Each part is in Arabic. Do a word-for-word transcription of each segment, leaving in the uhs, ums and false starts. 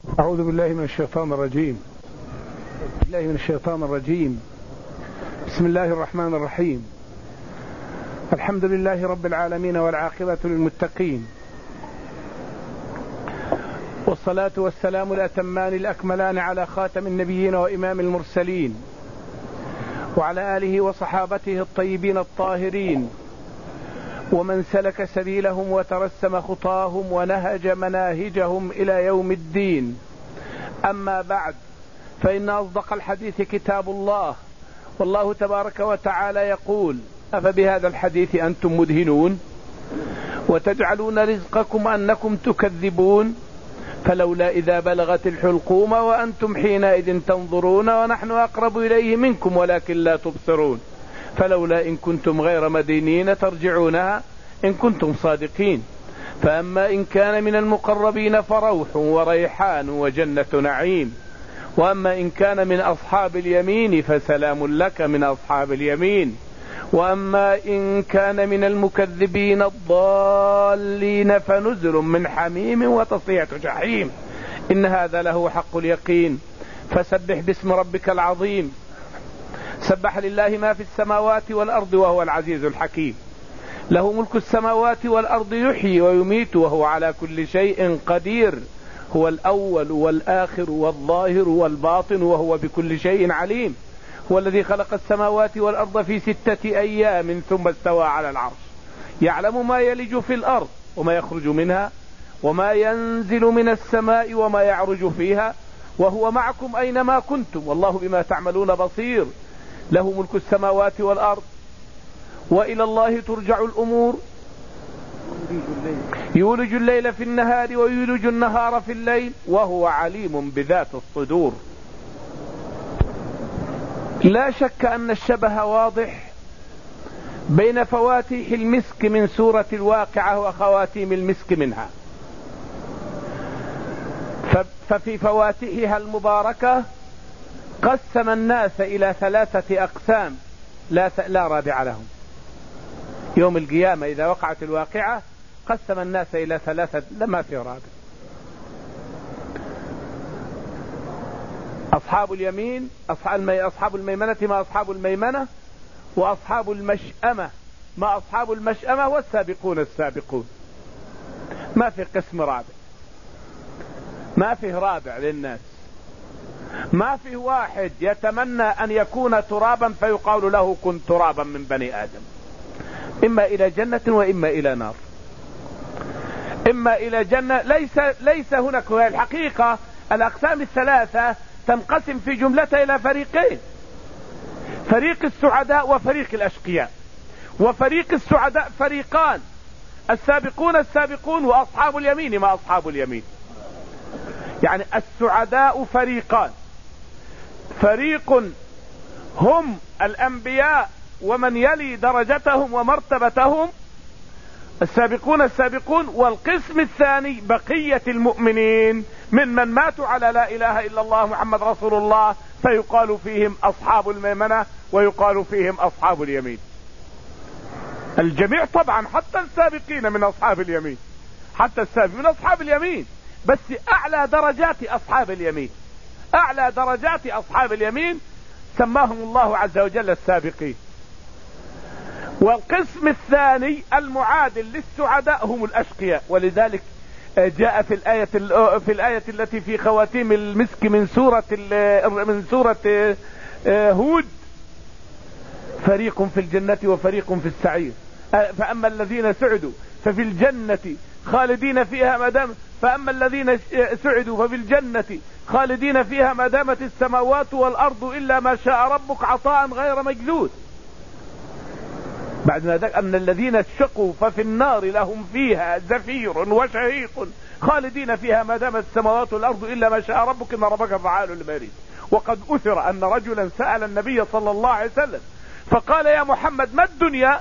أعوذ بالله من الشيطان الرجيم بالله من الشيطان الرجيم بسم الله الرحمن الرحيم. الحمد لله رب العالمين والعاقبة للمتقين، والصلاة والسلام الأتمان الأكملان على خاتم النبيين وإمام المرسلين وعلى آله وصحابته الطيبين الطاهرين ومن سلك سبيلهم وترسم خطاهم ونهج مناهجهم إلى يوم الدين. أما بعد، فإن أصدق الحديث كتاب الله، والله تبارك وتعالى يقول: أفبهذا الحديث أنتم مدهنون وتجعلون رزقكم أنكم تكذبون، فلولا إذا بلغت الحلقوم وأنتم حينئذ تنظرون ونحن أقرب إليه منكم ولكن لا تبصرون، فلولا إن كنتم غير مدينين ترجعونها إن كنتم صادقين. فأما إن كان من المقربين فروح وريحان وجنة نعيم، وأما إن كان من أصحاب اليمين فسلام لك من أصحاب اليمين، وأما إن كان من المكذبين الضالين فنزل من حميم وتصلية جحيم. إن هذا له حق اليقين. فسبح باسم ربك العظيم. سبح لله ما في السماوات والأرض وهو العزيز الحكيم. له ملك السماوات والأرض، يحيي ويميت وهو على كل شيء قدير. هو الأول والآخر والظاهر والباطن وهو بكل شيء عليم. هو الذي خلق السماوات والأرض في ستة أيام ثم استوى على العرش، يعلم ما يلج في الأرض وما يخرج منها وما ينزل من السماء وما يعرج فيها، وهو معكم أينما كنتم والله بما تعملون بصير. له ملك السماوات والأرض وإلى الله ترجع الأمور. يولج الليل في النهار ويولج النهار في الليل وهو عليم بذات الصدور. لا شك أن الشبه واضح بين فواتح المسك من سورة الواقعة وخواتيم المسك منها. ففي فواتحها المباركة قسم الناس إلى ثلاثة أقسام لا, لا رابع لهم. يوم القيامة إذا وقعت الواقعة قسم الناس إلى ثلاثة لما في رابع: أصحاب اليمين، أصحاب الميمنة ما أصحاب الميمنة، وأصحاب المشأمة ما أصحاب المشأمة، والسابقون السابقون. ما في قسم رابع، ما فيه رابع للناس. ما فيه واحد يتمنى أن يكون ترابا فيقال له كن ترابا من بني آدم، إما إلى جنة وإما إلى نار. إما إلى جنة. ليس, ليس هناك الحقيقة الأقسام الثلاثة تنقسم في جملتها إلى فريقين: فريق السعداء وفريق الأشقياء. وفريق السعداء فريقان: السابقون السابقون وأصحاب اليمين ما أصحاب اليمين. يعني السعداء فريقان: فريق هم الأنبياء ومن يلي درجتهم ومرتبتهم السابقون السابقون، والقسم الثاني بقية المؤمنين من من ماتوا على لا إله إلا الله محمد رسول الله، فيقال فيهم أصحاب الميمنة ويقال فيهم أصحاب اليمين. الجميع طبعا، حتى السابقين من أصحاب اليمين، حتى السابقين من أصحاب اليمين، بس أعلى درجات أصحاب اليمين، أعلى درجات أصحاب اليمين سماهم الله عز وجل السابقين. والقسم الثاني المعادل للسعداء هم الأشقياء. ولذلك جاء في الآية في الآية التي في خواتيم المسك من سورة من سورة هود: فريق في الجنة وفريق في السعير، فأما الذين سعدوا ففي الجنة خالدين فيها ما دام فأما الذين سعدوا ففي الجنة خالدين فيها ما دامت السماوات والأرض إلا ما شاء ربك عطاء غير مجذوذ. بعد ذلك أن الذين شقوا ففي النار لهم فيها زفير وشهيق خالدين فيها ما دامت السماوات والأرض إلا ما شاء ربك إن ربك فعال لما يريد. وقد أثر أن رجلا سأل النبي صلى الله عليه وسلم فقال: يا محمد ما الدنيا؟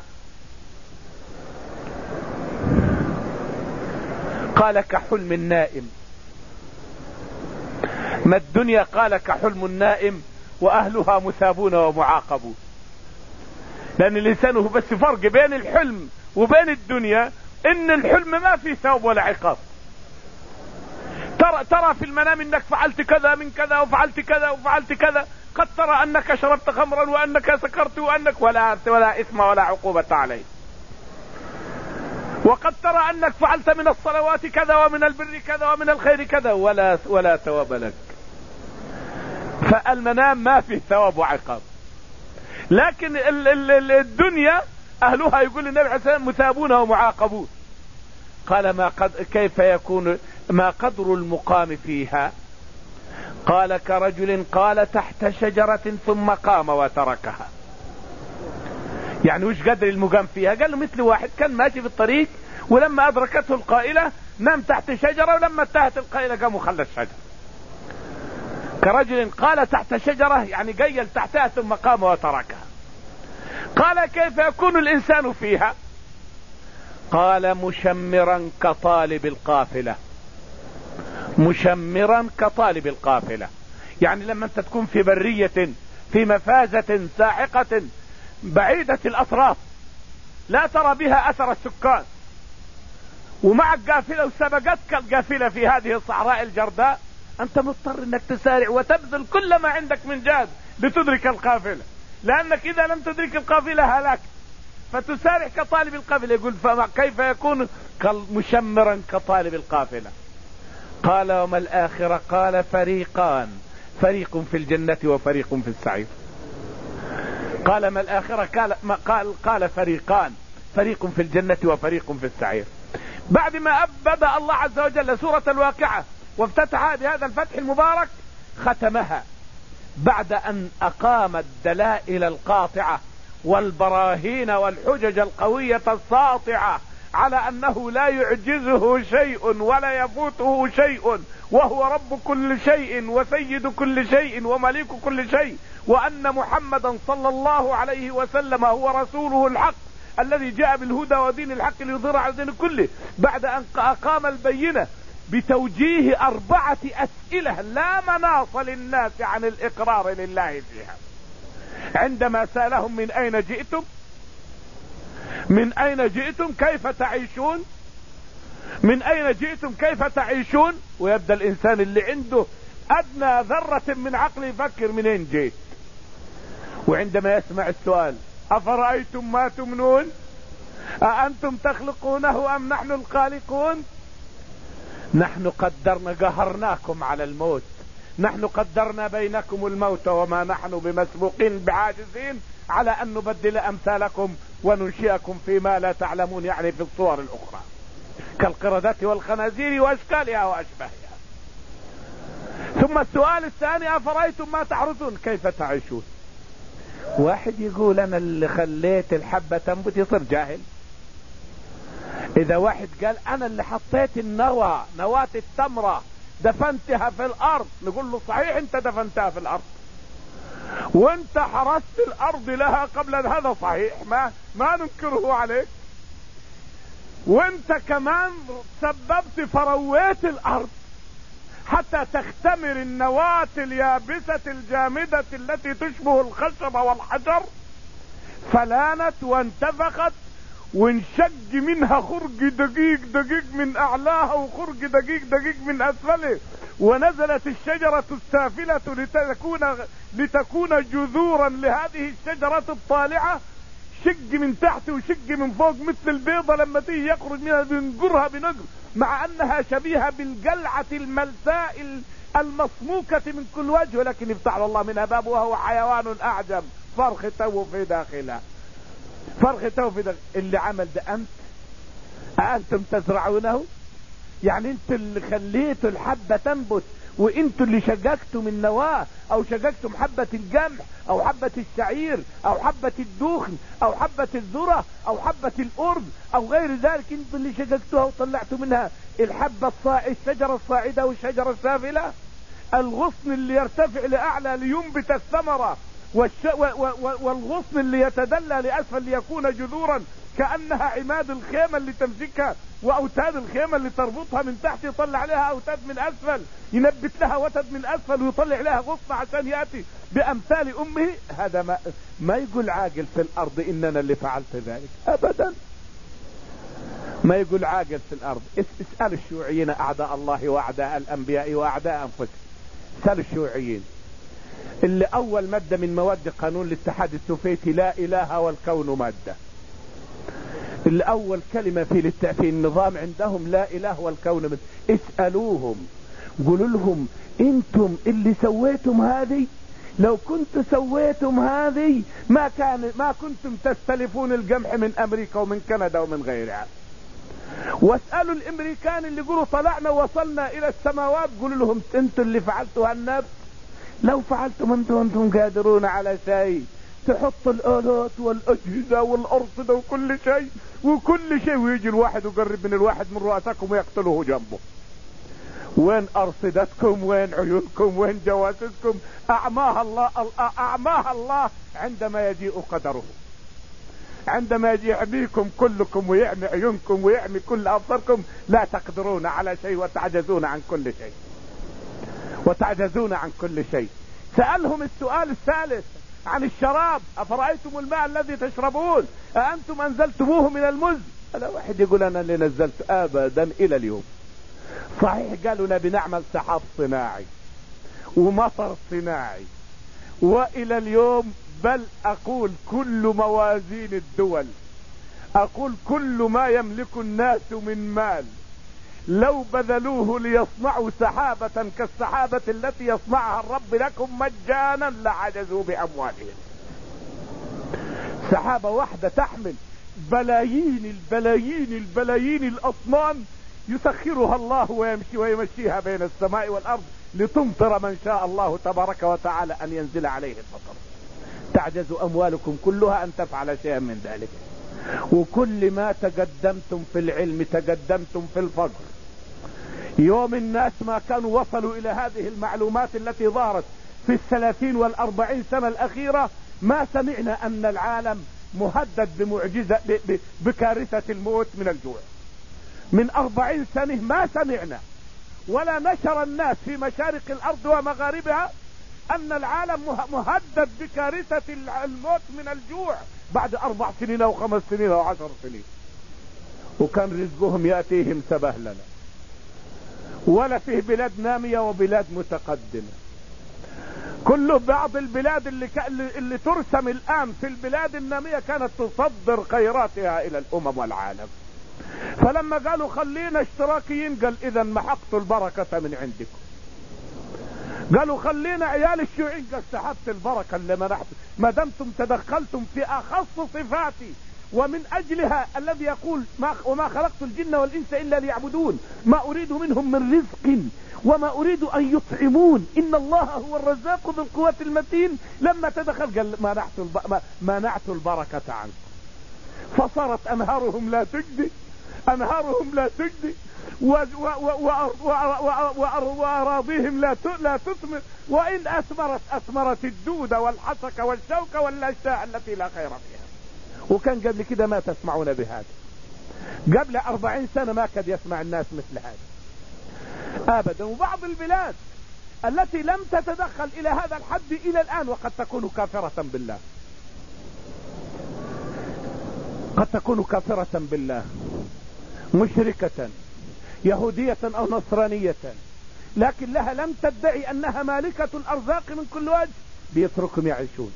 قال: كحلم النائم. ما الدنيا؟ قال: كحلم النائم وأهلها مثابون ومعاقبون. لأن الإنسان هو بس فرق بين الحلم وبين الدنيا إن الحلم ما فيه ثواب ولا عقاب. ترى ترى في المنام انك فعلت كذا من كذا وفعلت كذا وفعلت كذا، قد ترى انك شربت خمرا وانك سكرت وانك ولا ولا اثم ولا عقوبة عليه، وقد ترى انك فعلت من الصلوات كذا ومن البر كذا ومن الخير كذا ولا ولا ثواب لك. فالمنام ما فيه ثواب وعقاب. لكن الدنيا اهلها يقول النبي عليه الصلاة والسلام مثابون ومعاقبون. قال ما قد كيف يكون ما قدر المقام فيها؟ قال كرجل قال تحت شجرة ثم قام وتركها. يعني وش قدر المقام فيها؟ قال له مثل واحد كان ماشي في الطريق ولما ادركته القائلة نام تحت شجرة، ولما انتهت القائلة قام وخلى الشجرة. كرجل قال تحت شجرة يعني قيل تحتها ثم قام وتركها. قال كيف يكون الانسان فيها؟ قال مشمرا كطالب القافلة. مشمرا كطالب القافلة يعني لما انت تكون في برية في مفازة ساحقة بعيدة الاطراف لا ترى بها اثر السكان، ومعك قافلة وسبقتك القافلة في هذه الصحراء الجرداء، انت مضطر انك تسارع وتبذل كل ما عندك من جهد لتدرك القافلة، لانك اذا لم تدرك القافلة هلاك. فتسارع كطالب القافلة. يقول فما كيف يكون؟ قال مشمرا كطالب القافلة. قال وما الآخرة؟ قال فريقان، فريق في الجنة وفريق في السعير. قال ما الآخرة؟ قال ما قال قال فريقان، فريق في الجنة وفريق في السعير. بعد ما بدأ الله عز وجل سورة الواقعة وافتتحها بهذا الفتح المبارك، ختمها بعد أن أقام الدلائل القاطعة والبراهين والحجج القوية الساطعة على أنه لا يعجزه شيء ولا يفوته شيء، وهو رب كل شيء وسيد كل شيء ومليك كل شيء، وأن محمدا صلى الله عليه وسلم هو رسوله الحق الذي جاء بالهدى ودين الحق ليظهره على الدين كله. بعد أن أقام البينة بتوجيه أربعة أسئلة لا مناص للناس عن الإقرار لله فيها. عندما سألهم من أين جئتم، من أين جئتم كيف تعيشون، من أين جئتم كيف تعيشون، ويبدأ الإنسان اللي عنده أدنى ذرة من عقل يفكر من أين جئت. وعندما يسمع السؤال أفرأيتم ما تمنون أأنتم تخلقونه أم نحن الخالقون، نحن قدرنا قهرناكم على الموت، نحن قدرنا بينكم الموت وما نحن بمسبوقين بعاجزين على أن نبدل أمثالكم وننشئكم فيما لا تعلمون، يعني في الصور الأخرى كالقردة والخنازير وأشكالها وأشباهها. ثم السؤال الثاني أفرأيتم ما تحرثون كيف تعيشون. واحد يقول أنا اللي خليت الحبة تنبت يصير جاهل. إذا واحد قال أنا اللي حطيت النوى نواة التمرة دفنتها في الأرض، نقول له صحيح أنت دفنتها في الأرض وأنت حرست الأرض لها قبل هذا، صحيح ما ما ننكره عليك، وأنت كمان سببت فرويت الأرض حتى تختمر النواة اليابسة الجامدة التي تشبه الخشب والحجر، فلانت وانتفخت وانشق منها خرج دقيق دقيق من اعلاها وخرج دقيق دقيق من اسفله، ونزلت الشجرة السافلة لتكون لتكون جذورا لهذه الشجرة الطالعة، شق من تحت وشق من فوق مثل البيضة لما تيجي يخرج منها بنقرها بنقر، مع انها شبيهة بالقلعة الملساء المصموكة من كل وجه، ولكن يفتح الله منها باب وهو حيوان اعجم فرخ تو في داخلها، فرخ تو في داخل. اللي عمل ده انت، أأنتم تزرعونه؟ يعني انتوا اللي خليتوا الحبة تنبت، وانتوا اللي شققتم النواة او شققتم حبة القمح او حبة الشعير او حبة الدخن او حبة الذرة او حبة الارض او غير ذلك، انتوا اللي شققتوها وطلعتوا منها الحبة الصاع الشجرة الصاعدة والشجرة السافلة، الغصن اللي يرتفع لأعلى لينبت الثمرة، والش... و... و... والغصن اللي يتدلى لأسفل ليكون جذورا كأنها عماد الخيمة اللي تمسكها، وأوتاد الخيمة اللي تربطها من تحت يطلع عليها أوتاد من أسفل، ينبت لها وتد من أسفل ويطلع لها غصن عشان يأتي بأمثال أمه. هذا ما, ما يقول عاقل في الأرض إننا اللي فعلت ذلك أبدا. ما يقول عاقل في الارض. اسأل الشيوعيين اعداء الله واعداء الانبياء واعداء انفسهم. اسأل الشيوعيين اللي اول مادة من مواد قانون الاتحاد السوفيتي لا اله والكون مادة، اللي اول كلمة في في النظام عندهم لا اله والكون مادة. اسألوهم قولوا لهم انتم اللي سويتم هذه، لو كنت سويتم هذه ما كان ما كنتم تستلفون القمح من امريكا ومن كندا ومن غيرها. واسألوا الامريكان اللي يقولوا طلعنا وصلنا الى السماوات، قولوا لهم انتم اللي فعلتوا هالنفس، لو فعلتم انتم انتم قادرون على شيء، تحط الالات والاجهزة والارصدة وكل شيء وكل شيء، ويجي الواحد ويقرب من الواحد من رؤساكم ويقتله جنبه. وين ارصدتكم؟ وين عيونكم؟ وين جواسسكم؟ اعماها الله اعماها الله عندما يجيء قدره، عندما يجي يحميكم كلكم ويعمي عيونكم ويعمي كل ابصاركم، لا تقدرون على شيء وتعجزون عن كل شيء وتعجزون عن كل شيء. سألهم السؤال الثالث عن الشراب، افرأيتم الماء الذي تشربون أأنتم انزلتموه من المزن؟ لا واحد يقول انا اللي نزلت، ابدا الى اليوم. صحيح قالوا نبي نعمل سحاب صناعي ومطر صناعي، والى اليوم بل اقول كل موازين الدول، اقول كل ما يملك الناس من مال لو بذلوه ليصنعوا سحابة كالسحابة التي يصنعها الرب لكم مجانا لعجزوا باموالهم. سحابة واحدة تحمل بلايين البلايين البلايين الاطنان يسخرها الله ويمشي ويمشيها بين السماء والارض لتمطر من شاء الله تبارك وتعالى ان ينزل عليه المطر. تعجز اموالكم كلها ان تفعل شيئا من ذلك. وكل ما تقدمتم في العلم تقدمتم في الفقر. يوم الناس ما كانوا وصلوا الى هذه المعلومات التي ظهرت في الثلاثين والاربعين سنة الاخيرة، ما سمعنا ان العالم مهدد بمعجزة بكارثة الموت من الجوع. من اربعين سنة ما سمعنا ولا نشر الناس في مشارق الارض ومغاربها ان العالم مهدد بكارثة الموت من الجوع بعد اربع سنين او خمس سنين او عشر سنين. وكان رزقهم يأتيهم سبهلنا، ولا فيه بلاد نامية وبلاد متقدمة. كل بعض البلاد اللي, ك... اللي ترسم الان في البلاد النامية كانت تصدر خيراتها الى الامم والعالم. فلما قالوا خلينا اشتراكيين قال اذا محقت البركة من عندكم. قالوا خلينا عيال الشيوعيين قال سحبت البركة اللي منحت، ما دمتم تدخلتم في اخص صفاتي ومن اجلها الذي يقول ما وما خلقت الجن والانس الا ليعبدون ما اريد منهم من رزق وما اريد ان يطعمون ان الله هو الرزاق ذو القوة المتين. لما تدخل قال منعت الب... منعت البركة عنكم، فصارت انهارهم لا تجدي انهارهم لا تجدي واراضيهم لا لا تثمر، وان اثمرت اثمرت الدود والحسك والشوك والاشياء التي لا خير فيها. وكان قبل كده ما تسمعون بهذا، قبل أربعين سنة ما كاد يسمع الناس مثل هذا ابدا. وبعض البلاد التي لم تتدخل الى هذا الحد الى الان وقد تكون كافرة بالله، قد تكون كافرة بالله مشركة يهودية او نصرانية، لكن لها لم تدعي انها مالكة الارزاق من كل وجه، بيتركهم يعيشون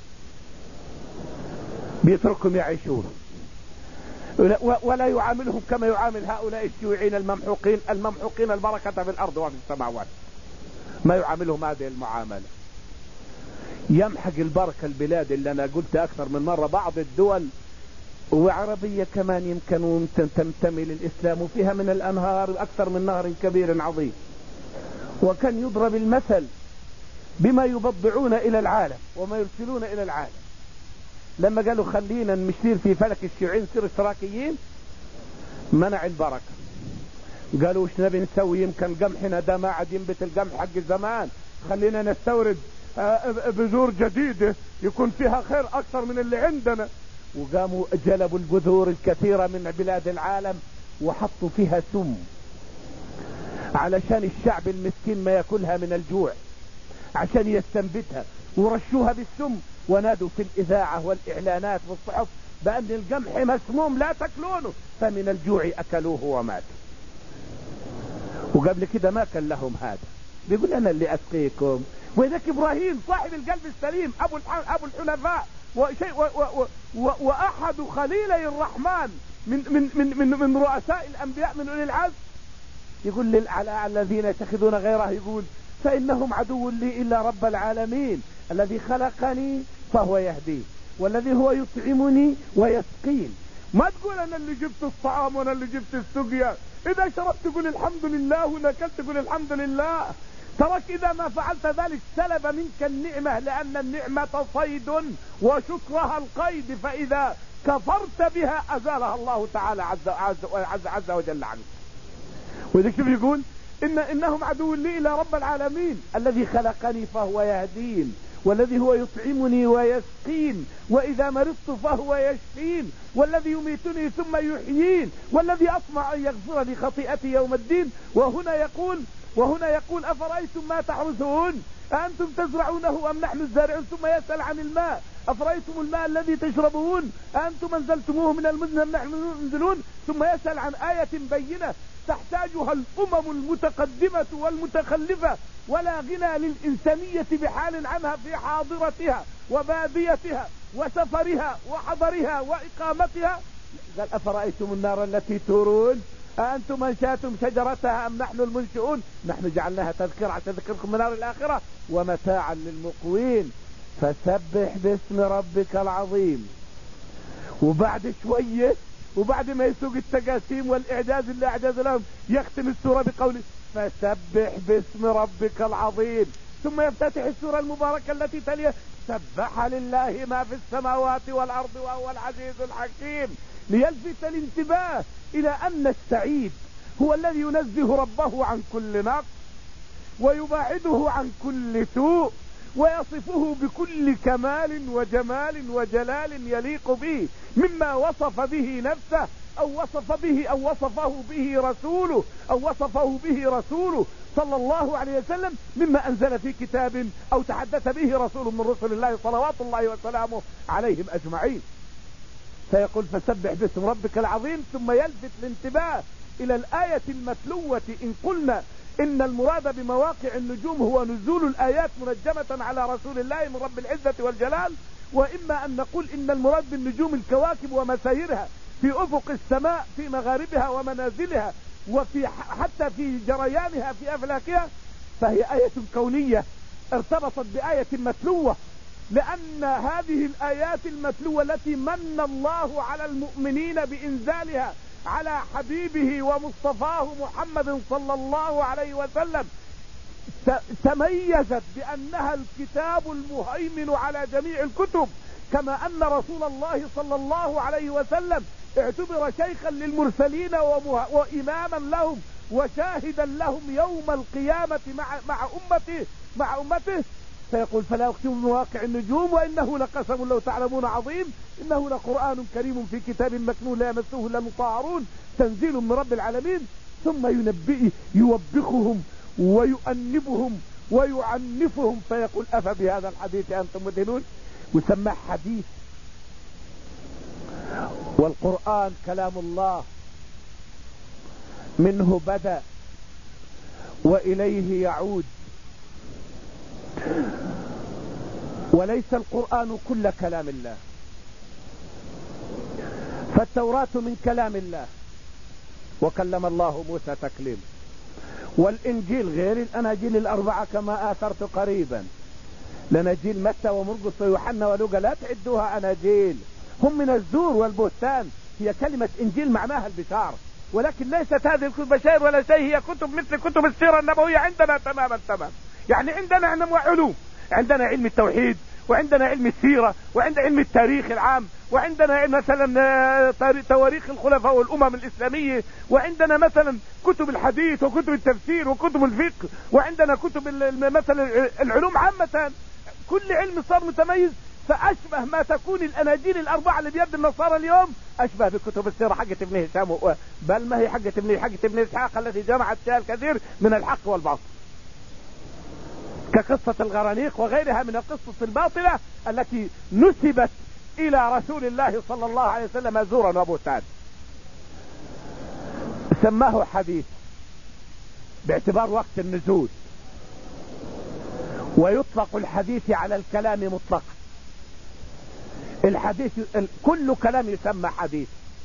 بيتركهم يعيشون ولا يعاملهم كما يعامل هؤلاء الشيوعيين الممحوقين الممحوقين البركة في الارض وفي السماوات. ما يعاملهم هذه المعاملة. يمحق البركة البلاد اللي انا قلت اكثر من مرة بعض الدول وعربية كمان يمكن تنتمي للإسلام وفيها من الأنهار أكثر من نهر كبير عظيم، وكان يضرب المثل بما يبضعون إلى العالم وما يرسلون إلى العالم. لما قالوا خلينا نمشير في فلك الشيوعيين نصير اشتراكيين منع البركة. قالوا وش نبي نسوي؟ يمكن قمحنا ده ما عاد ينبت القمح حق زمان، خلينا نستورد بذور جديدة يكون فيها خير أكثر من اللي عندنا. وقاموا جلبوا البذور الكثيرة من بلاد العالم وحطوا فيها سم علشان الشعب المسكين ما يأكلها من الجوع، عشان يستنبتها، ورشوها بالسم ونادوا في الإذاعة والإعلانات والصحف بأن القمح مسموم لا تأكلونه. فمن الجوع أكلوه وماتوا. وقبل كده ما كان لهم هذا، بيقول أنا اللي أسقيكم. وذاك إبراهيم صاحب القلب السليم، أبو أبو الحنفاء وشيء و و و وأحد خليلي الرحمن من من من من, من رؤساء الأنبياء من أولي العزم، يقول للأعلى الذين يتخذون غيره، يقول فإنهم عدو لي إلا رب العالمين الذي خلقني فهو يهدين والذي هو يطعمني ويسقين. ما تقول أنا اللي جبت الطعام وأنا اللي جبت السقيا، إذا شربت تقول الحمد لله ونكلت تقول الحمد لله. ترك إذا ما فعلت ذلك سلب منك النعمة، لأن النعمة صيد وشكرها القيد، فإذا كفرت بها أزالها الله تعالى عز, عز, عز, عز وجل عنك. وذلك يقول إن إنهم عدو لي إلى رب العالمين الذي خلقني فهو يهدين والذي هو يطعمني ويسقين وإذا مرضت فهو يشفين والذي يميتني ثم يحيين والذي أطمع أن يغفر لي خطيئتي يوم الدين. وهنا يقول وهنا يقول أفرأيتم ما تحرثون أأنتم تزرعونه أم نحن الزارعون. ثم يسأل عن الماء، أفرأيتم الماء الذي تشربون أأنتم أنزلتموه من المزن أم نحن المنزلون. ثم يسأل عن آية بينة تحتاجها الأمم المتقدمة والمتخلفة، ولا غنى للإنسانية بحال عنها في حاضرتها وباديتها وسفرها وحضرها وإقامتها. قال أفرأيتم النار التي تورون أأنتم أنشأتم شجرتها أم نحن المنشئون. نحن جعلناها تذكرة عشان تذكركم من نار الآخرة ومتاعا للمقوين. فسبح باسم ربك العظيم. وبعد شوية وبعد ما يسوق التقاسيم والإعجاز اللي أعجاز لهم يختم السورة بقوله فسبح باسم ربك العظيم. ثم يفتتح السورة المباركة التي تليها سبح لله ما في السماوات والأرض وهو العزيز الحكيم، ليلفت الانتباه إلى أن السعيد هو الذي ينزه ربه عن كل نقص ويباعده عن كل سوء ويصفه بكل كمال وجمال وجلال يليق به مما وصف به نفسه أو وصف به أو وصفه به رسوله أو وصفه به رسوله صلى الله عليه وسلم، مما أنزل في كتاب أو تحدث به رسول من رسل الله صلوات الله وسلامه عليهم أجمعين. فيقول فسبح باسم ربك العظيم، ثم يلفت الانتباه إلى الآية المتلوة. إن قلنا إن المراد بمواقع النجوم هو نزول الآيات منجمة على رسول الله من رب العزة والجلال، وإما أن نقول إن المراد بالنجوم الكواكب ومسايرها في أفق السماء في مغاربها ومنازلها وفي حتى في جريانها في أفلاكها، فهي آية كونية ارتبطت بآية متلوة، لأن هذه الآيات المتلوة التي من الله على المؤمنين بإنزالها على حبيبه ومصطفاه محمد صلى الله عليه وسلم تميزت بأنها الكتاب المهيمن على جميع الكتب، كما أن رسول الله صلى الله عليه وسلم اعتبر شيخا للمرسلين وإماما لهم وشاهدا لهم يوم القيامة مع مع أمته مع أمته. فيقول فلا أقسم بمواقع النجوم وإنه لقسم لو تعلمون عظيم إنه لقرآن كريم في كتاب مكنون لا يمسه إلا المطهرون تنزيل من رب العالمين. ثم ينبئ يوبخهم ويؤنبهم ويعنفهم فيقول أفبهذا الحديث أنتم مدهنون. وسمى حديث، والقرآن كلام الله منه بدأ وإليه يعود، وليس القرآن كل كلام الله. فالتوراة من كلام الله وكلم الله موسى تكليما، والإنجيل غير الأناجيل الأربعة كما آثرت قريبا، لنجيل متى ومرقس ويوحنا ولوقا لا تعدوها أناجيل، هم من الزور والبهتان. هي كلمة إنجيل معناها البشارة، ولكن ليست هذه الكتب بشائر ولا شيء، هي كتب مثل كتب السيرة النبوية عندنا تماما تماما. يعني عندنا علم علوم، عندنا علم التوحيد وعندنا علم السيرة وعندنا علم التاريخ العام وعندنا مثلا تواريخ الخلفاء والأمم الإسلامية وعندنا مثلا كتب الحديث وكتب التفسير وكتب الفقه وعندنا كتب مثلا العلوم عامة. كل علم صار متميز، فأشبه ما تكون الأناجيل الأربعة اللي بيد النصارى اليوم أشبه بكتب السيرة حقة ابن هشام، بل ما هي حقة ابن حقة ابن إسحاق التي جمعت فيها الكثير من الحق والباطل، كقصة الغرانيق وغيرها من القصص الباطلة التي نسبت إلى رسول الله صلى الله عليه وسلم زورا وبهتان. سماه حديث باعتبار وقت النزول، ويطلق الحديث على الكلام مطلقا. الحديث كل كلام يسمى حديث.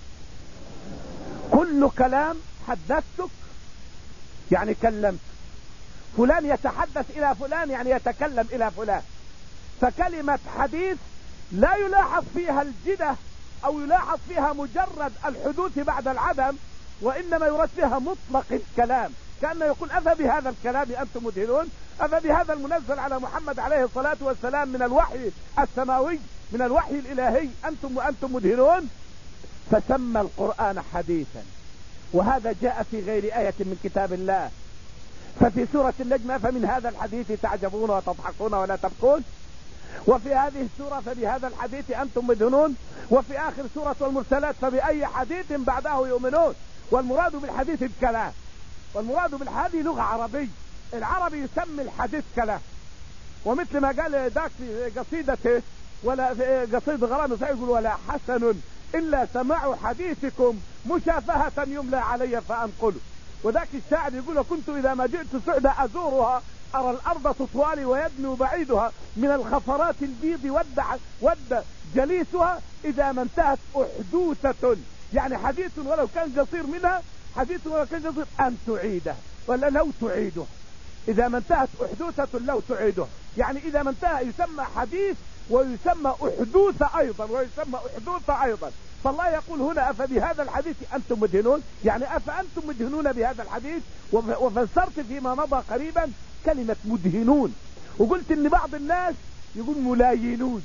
كل كلام حدثتك يعني كلمت، فلان يتحدث الى فلان يعني يتكلم الى فلان. فكلمة حديث لا يلاحظ فيها الجدة او يلاحظ فيها مجرد الحدوث بعد العدم، وانما يراد فيها مطلق الكلام، كأنه يقول أفبهذا الكلام أنتم مدهنون، أفبهذا المنزل على محمد عليه الصلاة والسلام من الوحي السماوي من الوحي الإلهي أنتم وأنتم مدهنون. فسمى القرآن حديثا، وهذا جاء في غير آية من كتاب الله. ففي سورة النجم فمن هذا الحديث تعجبون وتضحكون ولا تبكون، وفي هذه السورة فبهذا الحديث أنتم مدهنون، وفي آخر سورة المرسلات فبأي حديث بعده يؤمنون. والمراد بالحديث الكلام، والمراد بالحديث لغة عربية. العربي يسمي الحديث كلام، ومثل ما قال ذاك في قصيدته ولا في قصيدة غرام سعيد يقول ولا حسن إلا سماع حديثكم مشافهة يملى علي فأنقله. وذاك الشاعر يقول كنت إذا ما جئت سعدة أزورها أرى الأرض تطوالي ويدنو بعيدها من الخفرات البيض ود ود جليسها إذا ما انتهت أحدوثة، يعني حديث ولو كان قصير منها، حديث ولو كان قصير أن تعيده ولا لو تعيده. إذا ما انتهت أحدوثة لو تعيده، يعني إذا ما انتهى يسمى حديث ويسمى أحدوث أيضا ويسمى أحدوث أيضا. فالله يقول هنا أفبهذا الحديث أنتم مدهنون، يعني أفأنتم مدهنون بهذا الحديث. وفسرت فيما مضى قريبا كلمة مدهنون، وقلت ان بعض الناس يقول ملاينون،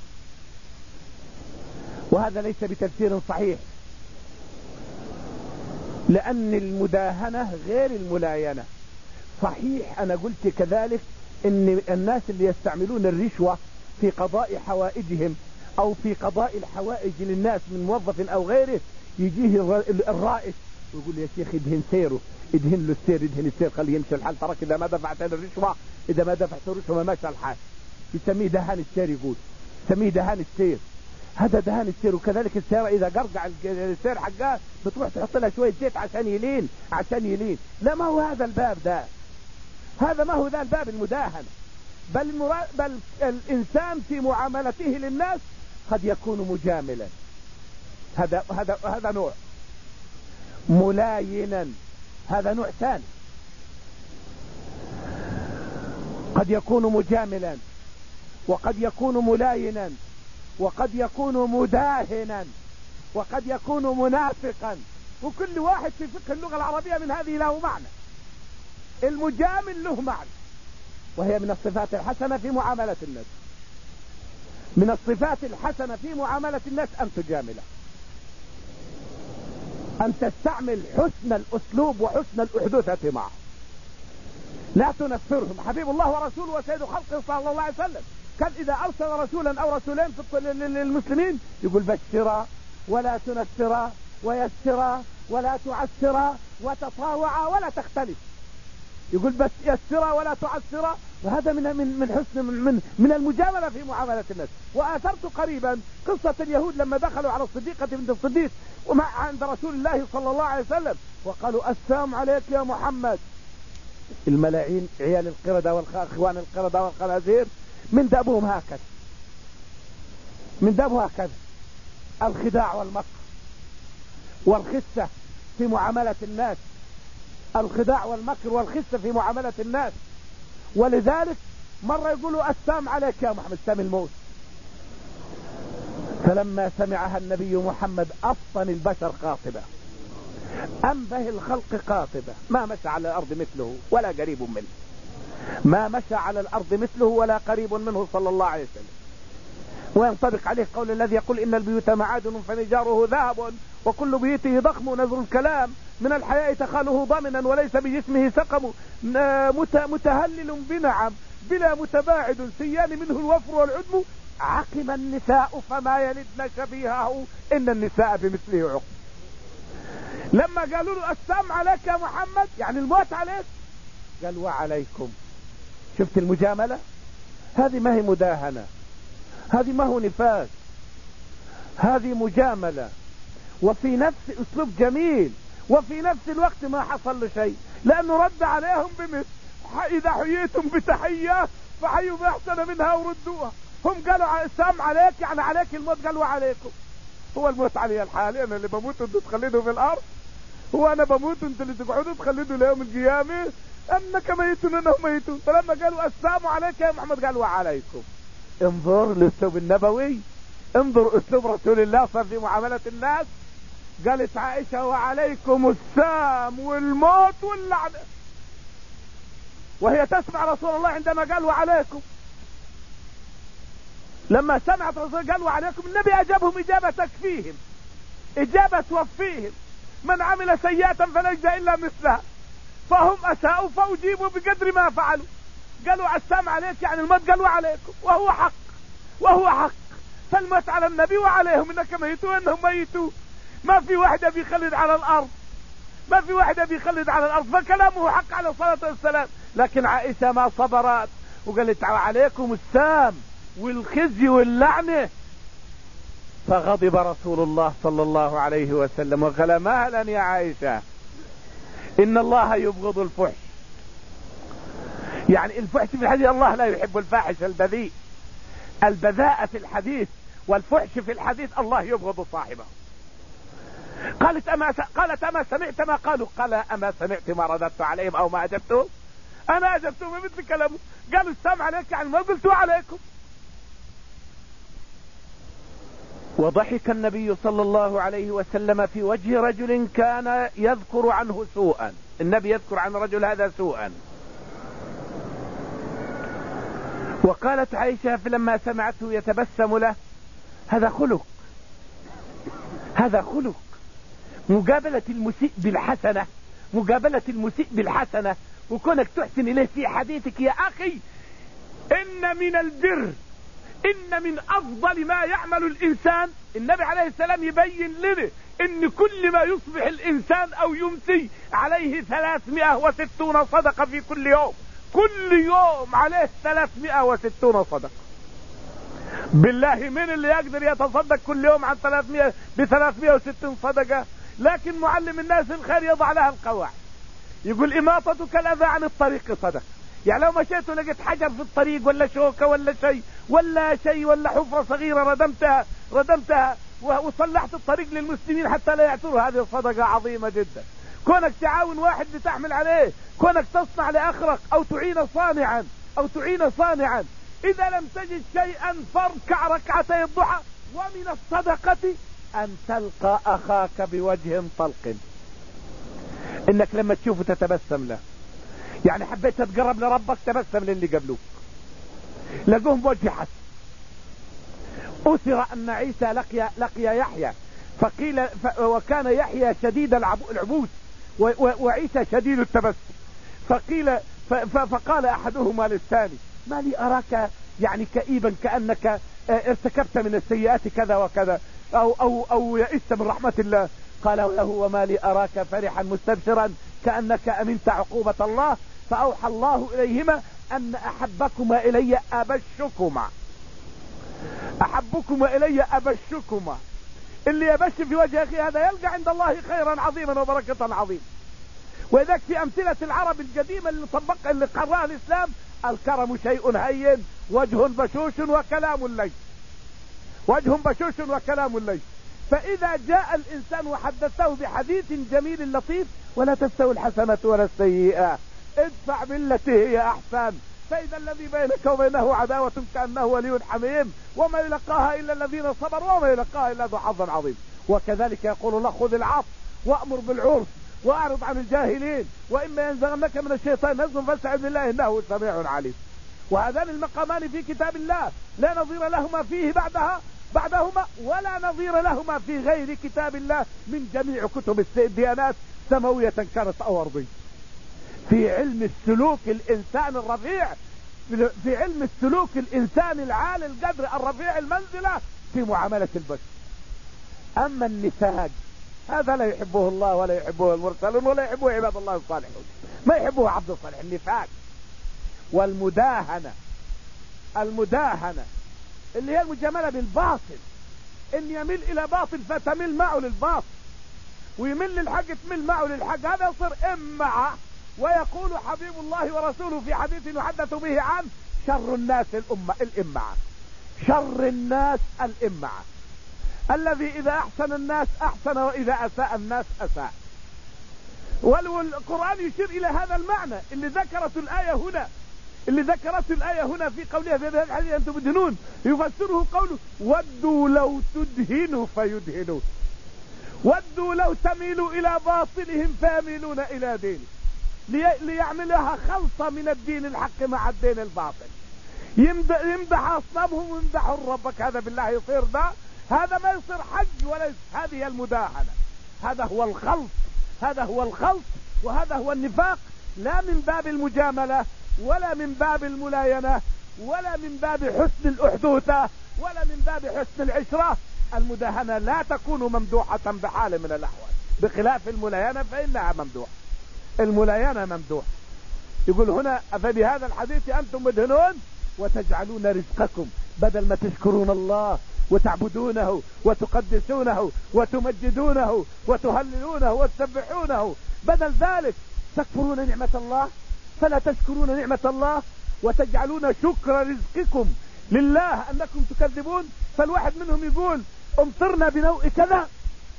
وهذا ليس بتفسير صحيح، لأن المداهنة غير الملاينة. صحيح أنا قلت كذلك ان الناس اللي يستعملون الرشوة في قضاء حوائجهم او في قضاء الحوائج للناس من موظف او غيره، يجيه الرائد ويقول يا شيخ ادهن سيره، ادهن له السير، ادهن السير خليه يمشي الحال، ترك اذا ما دفعت الرشوة اذا ما دفعت الرشوة ما ماشى الحال. يسميه دهان السير، يقول يسميه دهان السير، هذا دهان السير. وكذلك السيارة اذا قرقع السير حقها بتروح تحط لها شوية زيت عشان يلين عشان يلين. لا، ما هو هذا الباب ده، هذا ما هو ذا الباب المداهنة. بل, المرا... بل الإنسان في معاملته للناس قد يكون مجاملا، هذا هذا هذا نوع، ملاينا هذا نوع ثاني. قد يكون مجاملا، وقد يكون ملاينا، وقد يكون مداهنا، وقد يكون منافقا. وكل واحد في فقه اللغة العربية من هذه له معنى. المجامل له معنى، وهي من الصفات الحسنة في معاملة الناس. من الصفات الحسنة في معاملة الناس أن تجامل، أن تستعمل حسن الأسلوب وحسن الأحدوثة معه، لا تنفرهم. حبيب الله ورسوله وسيد خلقه صلى الله عليه وسلم كان إذا أرسل رسولا أو رسولين للمسلمين يقول بشرا ولا تنفرا ويسرا ولا تعسرا وتطاوعا ولا تختلف. يقول بس يسرا ولا تعسرا، وهذا من من من حسن من من, من المجامله في معامله الناس. واثرت قريبا قصه اليهود لما دخلوا على الصديقه بنت الصديق وما عند رسول الله صلى الله عليه وسلم وقالوا السلام عليك يا محمد. الملاعين عيال القرده والاخوان القرده والخنازير من دابهم هكذا، من دابه هكذا الخداع والمكر والخسه في معامله الناس، الخداع والمكر والخسة في معاملة الناس. ولذلك مرة يقولوا السلام عليك يا محمد، سام الموت. فلما سمعها النبي محمد أفطن البشر قاطبة، أنبه الخلق قاطبة، ما مشى على الأرض مثله ولا قريب منه، ما مشى على الأرض مثله ولا قريب منه صلى الله عليه وسلم. وينطبق عليه قول الذي يقول إن البيوت معادن فنجاره ذهب وكل بيته ضخم نذر الكلام من الحياء تخاله ضمنا وليس بجسمه سقم متهلل بنعم بلا متباعد سيان منه الوفر والعدم عقم النساء فما يلدن شبيهه إن النساء بمثله عقم. لما قالوا له السلام عليك يا محمد يعني الموت عليك، قال وعليكم. شفت المجاملة؟ هذه ما هي مداهنة، هذه ما هو نفاق، هذه مجاملة، وفي نفس اسلوب جميل. وفي نفس الوقت ما حصل له شيء، لأنه رد عليهم بمثل إذا حييتم بتحية فحيوا بأحسن منها وردوها. هم قالوا السلام عليك يعني عليك الموت، قالوا عليكم. هو الموت علي الحالي، أنا اللي بموت وانتوا تخلدوا في الأرض؟ هو أنا بموت وانتوا اللي تقعدوا تخلدوا ليوم القيامة؟ أنك ميتون أنهم ميتون. فلما قالوا السلام عليك يا محمد قالوا وعليكم. انظر الأسلوب النبوي، انظر أسلوب رسول الله صار في معاملة الناس. قالت عائشة وعليكم السام والموت واللعنة، وهي تسمع رسول الله عندما قال وعليكم. لما سمعت رسول قال وعليكم، النبي أجابهم إجابة تكفيهم، إجابة توفيهم. من عمل سيئة فليس إلا مثلها، فهم أساءوا فأجيبوا بقدر ما فعلوا. قالوا السلام عليك يعني الموت، قالوا عليكم، وهو حق وهو حق. فالموت على النبي وعليهم، إنك ميتوا إنهم ميتوا. ما في واحدة بيخلد على الأرض، ما في واحدة بيخلد على الأرض، فكلامه حق على الصلاة والسلام. لكن عائشة ما صبرت وقالت عليكم السام والخزي واللعنة. فغضب رسول الله صلى الله عليه وسلم وقال مهلا يا عائشة، إن الله يبغض الفحش. يعني الفحش في الحديث، الله لا يحب الفاحش البذيء. البذاءة في الحديث والفحش في الحديث الله يبغض صاحبه. قالت أما س... قالت أما سمعت ما قالوا؟ قال أما سمعت ما رددت عليهم أو ما أجبتهم؟ أنا أجبتهم مثل كلامه. قالوا السلام عليك يعني ما قلتوا عليكم. وضحك النبي صلى الله عليه وسلم في وجه رجل كان يذكر عنه سوءا. النبي يذكر عن رجل هذا سوءا. وقالت عائشة لما سمعته يتبسم له هذا خلق، هذا خلق. مقابلة المسيء بالحسنة، مقابلة المسيء بالحسنة، وكونك تحسن إليه في حديثك يا أخي. إن من البر، إن من أفضل ما يعمل الإنسان، النبي عليه السلام يبين لنا إن كل ما يصبح الإنسان أو يمسي عليه ثلاثمائة وستون صدقة في كل يوم. كل يوم عليه ثلاثمائة وستون صدقة. بالله من اللي يقدر يتصدق كل يوم عن ثلاثمائة ب ثلاثمائة وستين صدقة؟ لكن معلم الناس الخير يضع لها القواعد، يقول إماطتك الأذى عن الطريق صدقة. يعني لو مشيت ولقيت حجر في الطريق ولا شوكة ولا شيء ولا شيء ولا حفرة صغيرة ردمتها ردمتها وصلحت الطريق للمسلمين حتى لا يعثروا، هذه صدقة عظيمة جدا. كونك تعاون واحد لتحمل عليه، كونك تصنع لأخرق أو تعين صانعا أو تعين صانعا. إذا لم تجد شيئا فاركع ركعتي الضحى. ومن الصدقة أن تلقى أخاك بوجه طلق، إنك لما تشوفه تتبسم له. يعني حبيت تتقرب لربك تبسم للي قبلوك، لقوهم بوجه حسن. أثر أن عيسى لقي لقي يحيى فقيل ف وكان يحيى شديد العبوس وعيسى شديد التبسم. فقيل ف فقال أحدهما للثاني ما لي أراك يعني كئيبا كأنك ارتكبت من السيئات كذا وكذا أو, أو, أو يئست من رحمة الله. قال له وما لي أراك فرحا مستبشرا كأنك أمنت عقوبة الله. فأوحى الله إليهما أن أحبكما إلي أبشكما، أحبكما إلي أبشكما. اللي يبش في وجه أخي هذا يلقى عند الله خيرا عظيما وبركة عظيمة. وذلك في أمثلة العرب القديمة اللي طبقها اللي قرأها الإسلام: الكرم شيء هين، وجه بشوش وكلام لين، وجه بشوش وكلام لين. فإذا جاء الإنسان وحدثه بحديث جميل لطيف: ولا تستوي الحسنة ولا السيئة، ادفع بالتي هي أحسن، فإذا الذي بينك وبينه عداوة كأنه ولي حميم، وما يلقاها إلا الذين صبروا وما يلقاها إلا ذو حظ عظيم. وكذلك يقول الله: خذ العفو وأمر بالعرف وأعرض عن الجاهلين، وإما ينزغنك من الشيطان نزغ فاستعذ بالله إنه سميع عليم. وهذان المقامان في كتاب الله لا نظير لهما فيه بعدها بعدهما ولا نظير لهما في غير كتاب الله من جميع كتب الديانات سماوية كانت أو أرضية. في علم السلوك الإنسان الرفيع، في علم السلوك الإنسان العالي القدر الرفيع المنزلة في معاملة البشر. أما النفاق هذا لا يحبه الله ولا يحبه المرسلون ولا يحبه عباد الله الصالحون، ما يحبه عبد الصالح. النفاق والمداهنة، المداهنة اللي هي المجاملة بالباطل، ان يميل الى باطل فتميل معه للباطل. ويمل الحق تمل معه للحق، هذا يصير إمعة. ويقول حبيب الله ورسوله في حديث يحدث به عنه: شر الناس الأمة الإمعة، شر الناس الإمعة، الذي إذا أحسن الناس أحسن وإذا أساء الناس أساء. والقرآن يشير إلى هذا المعنى اللي ذكرت الآية هنا، اللي ذكرت الآية هنا في قولها في هذا الحديث أنتم تدهنون، يفسره قوله: ودوا لو تدهنوا فيدهنون، ودوا لو تميلوا إلى باطلهم فيميلون إلى دينه، ليعملها خلطة من الدين الحق مع الدين الباطل، يمدح أصنامهم ويمدحوا ربك. هذا بالله يصير ده؟ هذا ما يصير حج ولا هذه المداهنة، هذا هو الخلط، هذا هو الخلط وهذا هو النفاق، لا من باب المجاملة ولا من باب الملاينة ولا من باب حسن الأحدوثة ولا من باب حسن العشرة. المداهنة لا تكون ممدوحة بحال من الأحوال، بخلاف الملاينة فإنها ممدوحة. الملاينة ممدوحة. يقول هنا: فبهذا الحديث أنتم مدهنون وتجعلون رزقكم، بدل ما تشكرون الله وتعبدونه وتقدسونه وتمجدونه وتهللونه وتسبحونه، بدل ذلك تكفرون نعمة الله، فلا تشكرون نعمة الله وتجعلون شكر رزقكم لله أنكم تكذبون. فالواحد منهم يقول: امطرنا بنوء كذا،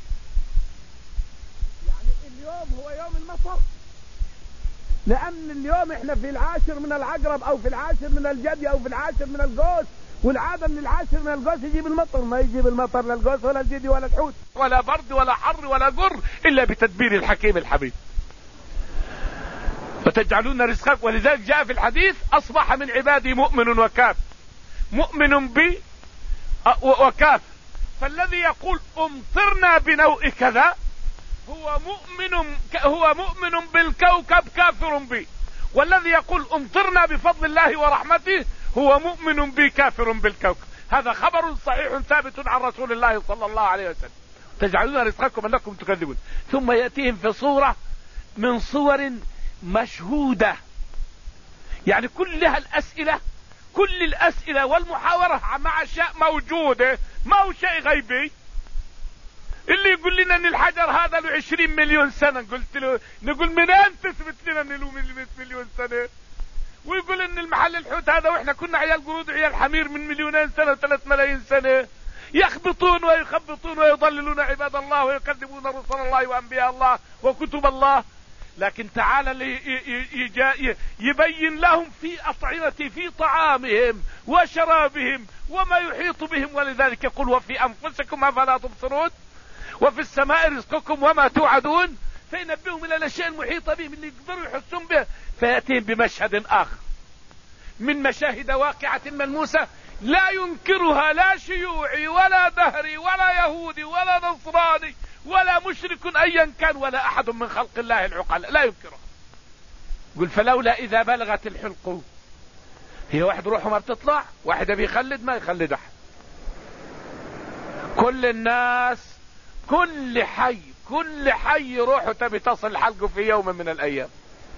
يعني اليوم هو يوم المطر، لأن اليوم احنا في العاشر من العقرب أو في العاشر من الجدي أو في العاشر من القوس، والعادة من العاشر من القوس يجيب المطر، ما يجيب المطر لا القوس ولا الجدي ولا الحوت ولا برد ولا حر ولا قر إلا بتدبير الحكيم الحبيب. وتجعلون رزقك، ولذلك جاء في الحديث: أصبح من عبادي مؤمن وكاف، مؤمن بي وكاف. فالذي يقول امطرنا بنوء كذا هو مؤمن هو مؤمن بالكوكب كافر بي، والذي يقول امطرنا بفضل الله ورحمته هو مؤمن بي كافر بالكوكب. هذا خبر صحيح ثابت عن رسول الله صلى الله عليه وسلم. تجعلون رزقكم انكم تكذبون. ثم يأتيهم في صورة من صور مشهودة، يعني كلها الأسئلة، كل الأسئلة والمحاورة مع أشياء موجودة، ما هو شيء غيبي. اللي يقول لنا ان الحجر هذا له عشرين مليون سنة، قلت له نقول منين تثبت لنا ان له مليون سنة؟ ويقول ان المحل الحوت هذا واحنا كنا عيال قرود وعيال حمير من مليونين سنة وثلاث ملايين سنة. يخبطون ويخبطون ويضللون عباد الله ويكذبون رسل الله وانبياء الله وكتب الله. لكن تعالى يبين لهم في أطعمة في طعامهم وشرابهم وما يحيط بهم، ولذلك يقول: وفي أنفسكم أفلا تبصرون، وفي السماء رزقكم وما توعدون. فينبههم إلى الأشياء المحيطة بهم اللي يقدروا يحسون بها. فيأتيهم بمشهد آخر من مشاهد واقعة ملموسة لا ينكرها لا شيوعي ولا دهري ولا يهودي ولا نصراني ولا مشرك أيا كان ولا أحد من خلق الله العقل لا ينكرها. يقول: فلولا إذا بلغت الحلق. هي واحد روحه ما بتطلع، واحد بيخلد ما يخلد أحد. كل الناس، كل حي كل حي روحه تبي تصل حلقه في يوم من الأيام.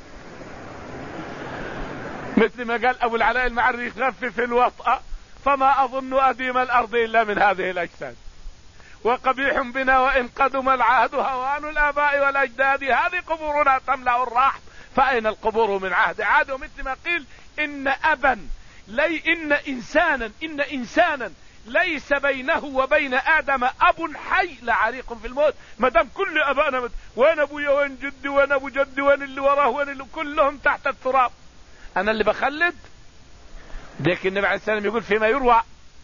مثل ما قال أبو العلاء المعري: خفف الوطأ فما أظن أديم الأرض إلا من هذه الأجساد، وقبيح بنا وإن قدم العهد هوان الآباء والأجداد، هذه قبورنا تملأ الراح فأين القبور من عهد عاد. ومثل ما قيل: إن أبا لي إن إنسانا إن إنسانا ليس بينه وبين آدم أب حي لعريق في الموت. ما دام كل أبانا مت... وين أبويا وين جدي وين أبو جدي وين اللي وراه وين اللي كلهم تحت التراب، أنا اللي بخلد. ذاك النبي عليه السلام يقول فيما يروى: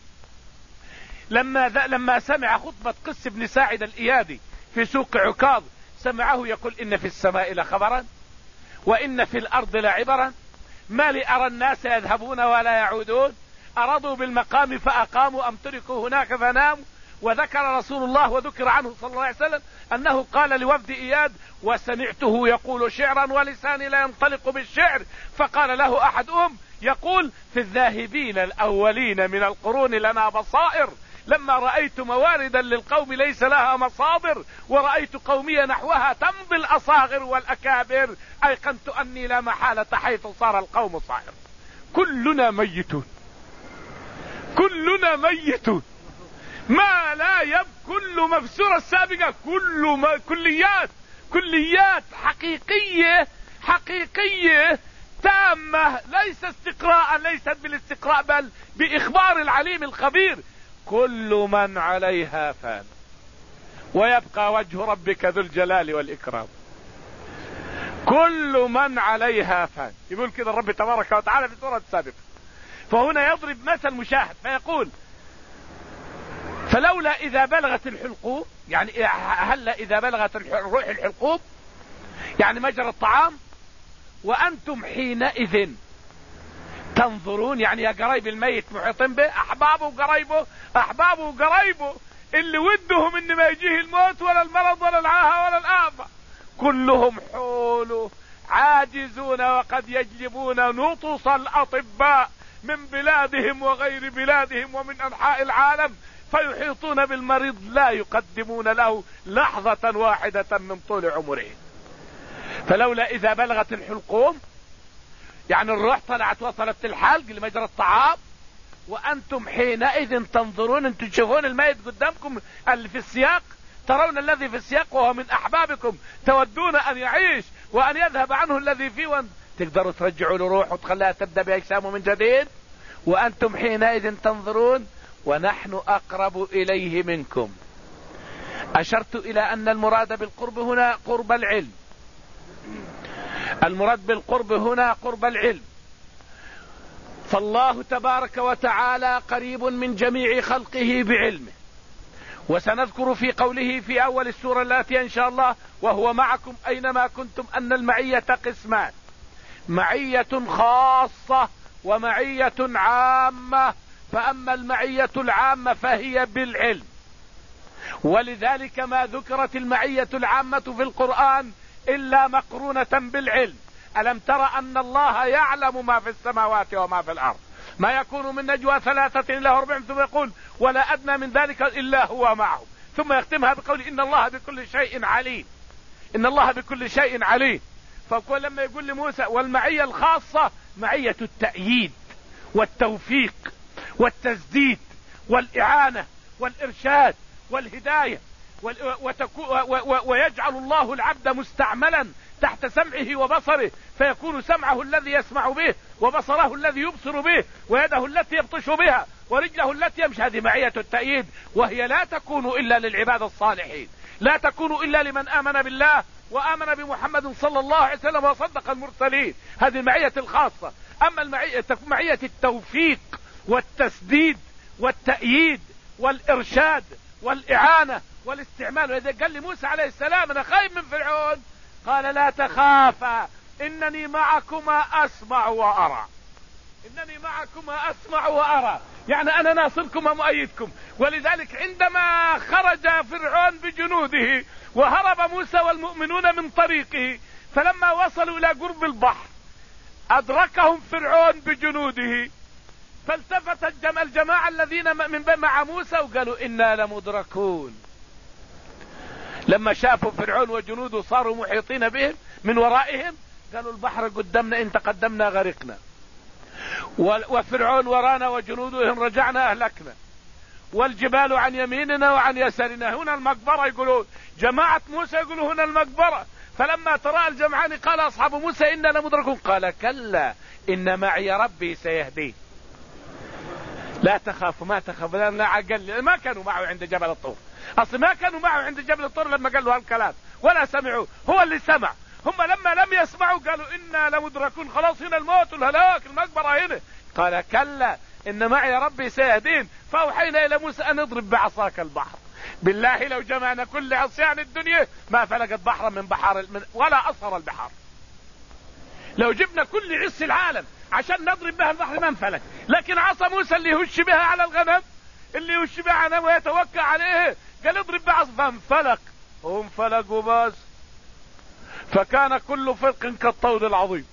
لما ذا لما سمع خطبة قس بن ساعد الإيادي في سوق عكاظ، سمعه يقول: إن في السماء لخبرا وإن في الأرض لعبرا، ما لي أرى الناس يذهبون ولا يعودون، أرضوا بالمقام فأقاموا أم تركوا هناك فناموا. وذكر رسول الله وذكر عنه صلى الله عليه وسلم أنه قال لوفد إياد: وسمعته يقول شعرا ولساني لا ينطلق بالشعر. فقال له أحدهم يقول: في الذاهبين الأولين من القرون لنا بصائر، لما رأيت مواردا للقوم ليس لها مصادر، ورأيت قومي نحوها تمضي الأصاغر والأكابر، أيقنت أني لا محالة حيث صار القوم صائر. كلنا ميتون، كلنا ميتون، ما لا يب كل مفسورة السابقة، كل ما كليات كليات حقيقية حقيقية تامة، ليس استقراء، ليست بالاستقراء بل بإخبار العليم الخبير. كل من عليها فان ويبقى وجه ربك ذو الجلال والإكرام. كل من عليها فان، يقول كده الرب تبارك وتعالى في سورة السابقة. فهنا يضرب مثل مشاهد فيقول فلولا إذا بلغت الحلقوم، يعني هلا إذا بلغت الروح الحلقوم يعني مجرى الطعام، وأنتم حينئذ تنظرون، يعني يا قرايب الميت محيطين به، أحبابه وقرايبه، أحبابه وقرايبه اللي ودهم إن ما يجيه الموت ولا المرض ولا العاهة ولا الآفة، كلهم حوله عاجزون وقد يجلبون نطس الأطباء من بلادهم وغير بلادهم ومن أنحاء العالم، فيحيطون بالمريض لا يقدمون له لحظة واحدة من طول عمره. فلولا إذا بلغت الحلقوم، يعني الروح طلعت وصلت الحلق لمجرى الطعام، وأنتم حينئذ تنظرون، انتم تشوفون الميت قدامكم اللي في السياق، ترون الذي في السياق وهو من أحبابكم، تودون أن يعيش وأن يذهب عنه الذي فيه، وأن تقدروا ترجعوا له روح وتخليها تبدأ بأجسامه من جديد. وأنتم حينئذ تنظرون ونحن أقرب إليه منكم. أشرت إلى أن المراد بالقرب هنا قرب العلم، المراد بالقرب هنا قرب العلم. فالله تبارك وتعالى قريب من جميع خلقه بعلمه، وسنذكر في قوله في أول السورة التي إن شاء الله وهو معكم أينما كنتم أن المعية قسمان، معية خاصة ومعية عامة. فأما المعية العامة فهي بالعلم، ولذلك ما ذكرت المعية العامة في القرآن إلا مقرونة بالعلم. ألم تر أن الله يعلم ما في السماوات وما في الأرض، ما يكون من نجوى ثلاثة إلا ربع، ثم يقول ولا أدنى من ذلك إلا هو معهم، ثم يختمها بقول إن الله بكل شيء عليم، إن الله بكل شيء عليم. فقال لما يقول لموسى والمعية الخاصة معية التأييد والتوفيق والتسديد والإعانة والإرشاد والهداية، ويجعل الله العبد مستعملا تحت سمعه وبصره، فيكون سمعه الذي يسمع به، وبصره الذي يبصر به، ويده التي يبطش بها، ورجله التي يمشي. هذه معية التأييد، وهي لا تكون إلا للعباد الصالحين، لا تكون إلا لمن آمن بالله وآمن بمحمد صلى الله عليه وسلم وصدق المرسلين. هذه المعية الخاصة. أما المعية معية التوفيق والتسديد والتأييد والإرشاد والإعانة والاستعمال. وإذا قال لموسى عليه السلام أنا خايف من فرعون، قال لا تخافا إنني معكما أسمع وأرى، إنني معكما أسمع وأرى، يعني أنا ناصركم ومؤيدكم. ولذلك عندما خرج فرعون بجنوده وهرب موسى والمؤمنون من طريقه، فلما وصلوا إلى قرب البحر أدركهم فرعون بجنوده، فالتفت الجماعة الذين من مع موسى وقالوا إنا لمدركون. لما شافوا فرعون وجنوده صاروا محيطين بهم من ورائهم، قالوا البحر قدامنا إن تقدمنا غرقنا، وفرعون ورانا وجنوده إن رجعنا أهلكنا، والجبال عن يميننا وعن يسارنا. هنا المقبرة، يقولون جماعة موسى يقولوا هنا المقبرة. فلما ترى الجمعان قال أصحاب موسى إنا لمدركون، قال كلا إن معي ربي سيهدين. لا تخاف ما تخاف، لا عقل، ما كانوا معه عند جبل الطور، أصل ما كانوا معه عند جبل الطور لما قال له هالكلام ولا سمعوا، هو اللي سمع. هم لما لم يسمعوا قالوا إنا لمدركون، خلاص هنا الموت والهلاك، المقبرة هنا. قال كلا إن معي ربي سيهدين. فأوحينا إلى موسى أن اضرب بعصاك البحر. بالله لو جمعنا كل عصيان الدنيا ما فلقت بحرا من بحار من ولا أصغر البحار. لو جبنا كل عص العالم عشان نضرب بها البحر ما انفلق، لكن عصا موسى اللي يهش بها على الغنم، اللي يهش بها على ويتوكى عليه، قال اضرب بعصا فانفلق، هم فلقوا بس، فكان كل فرق كالطود العظيم،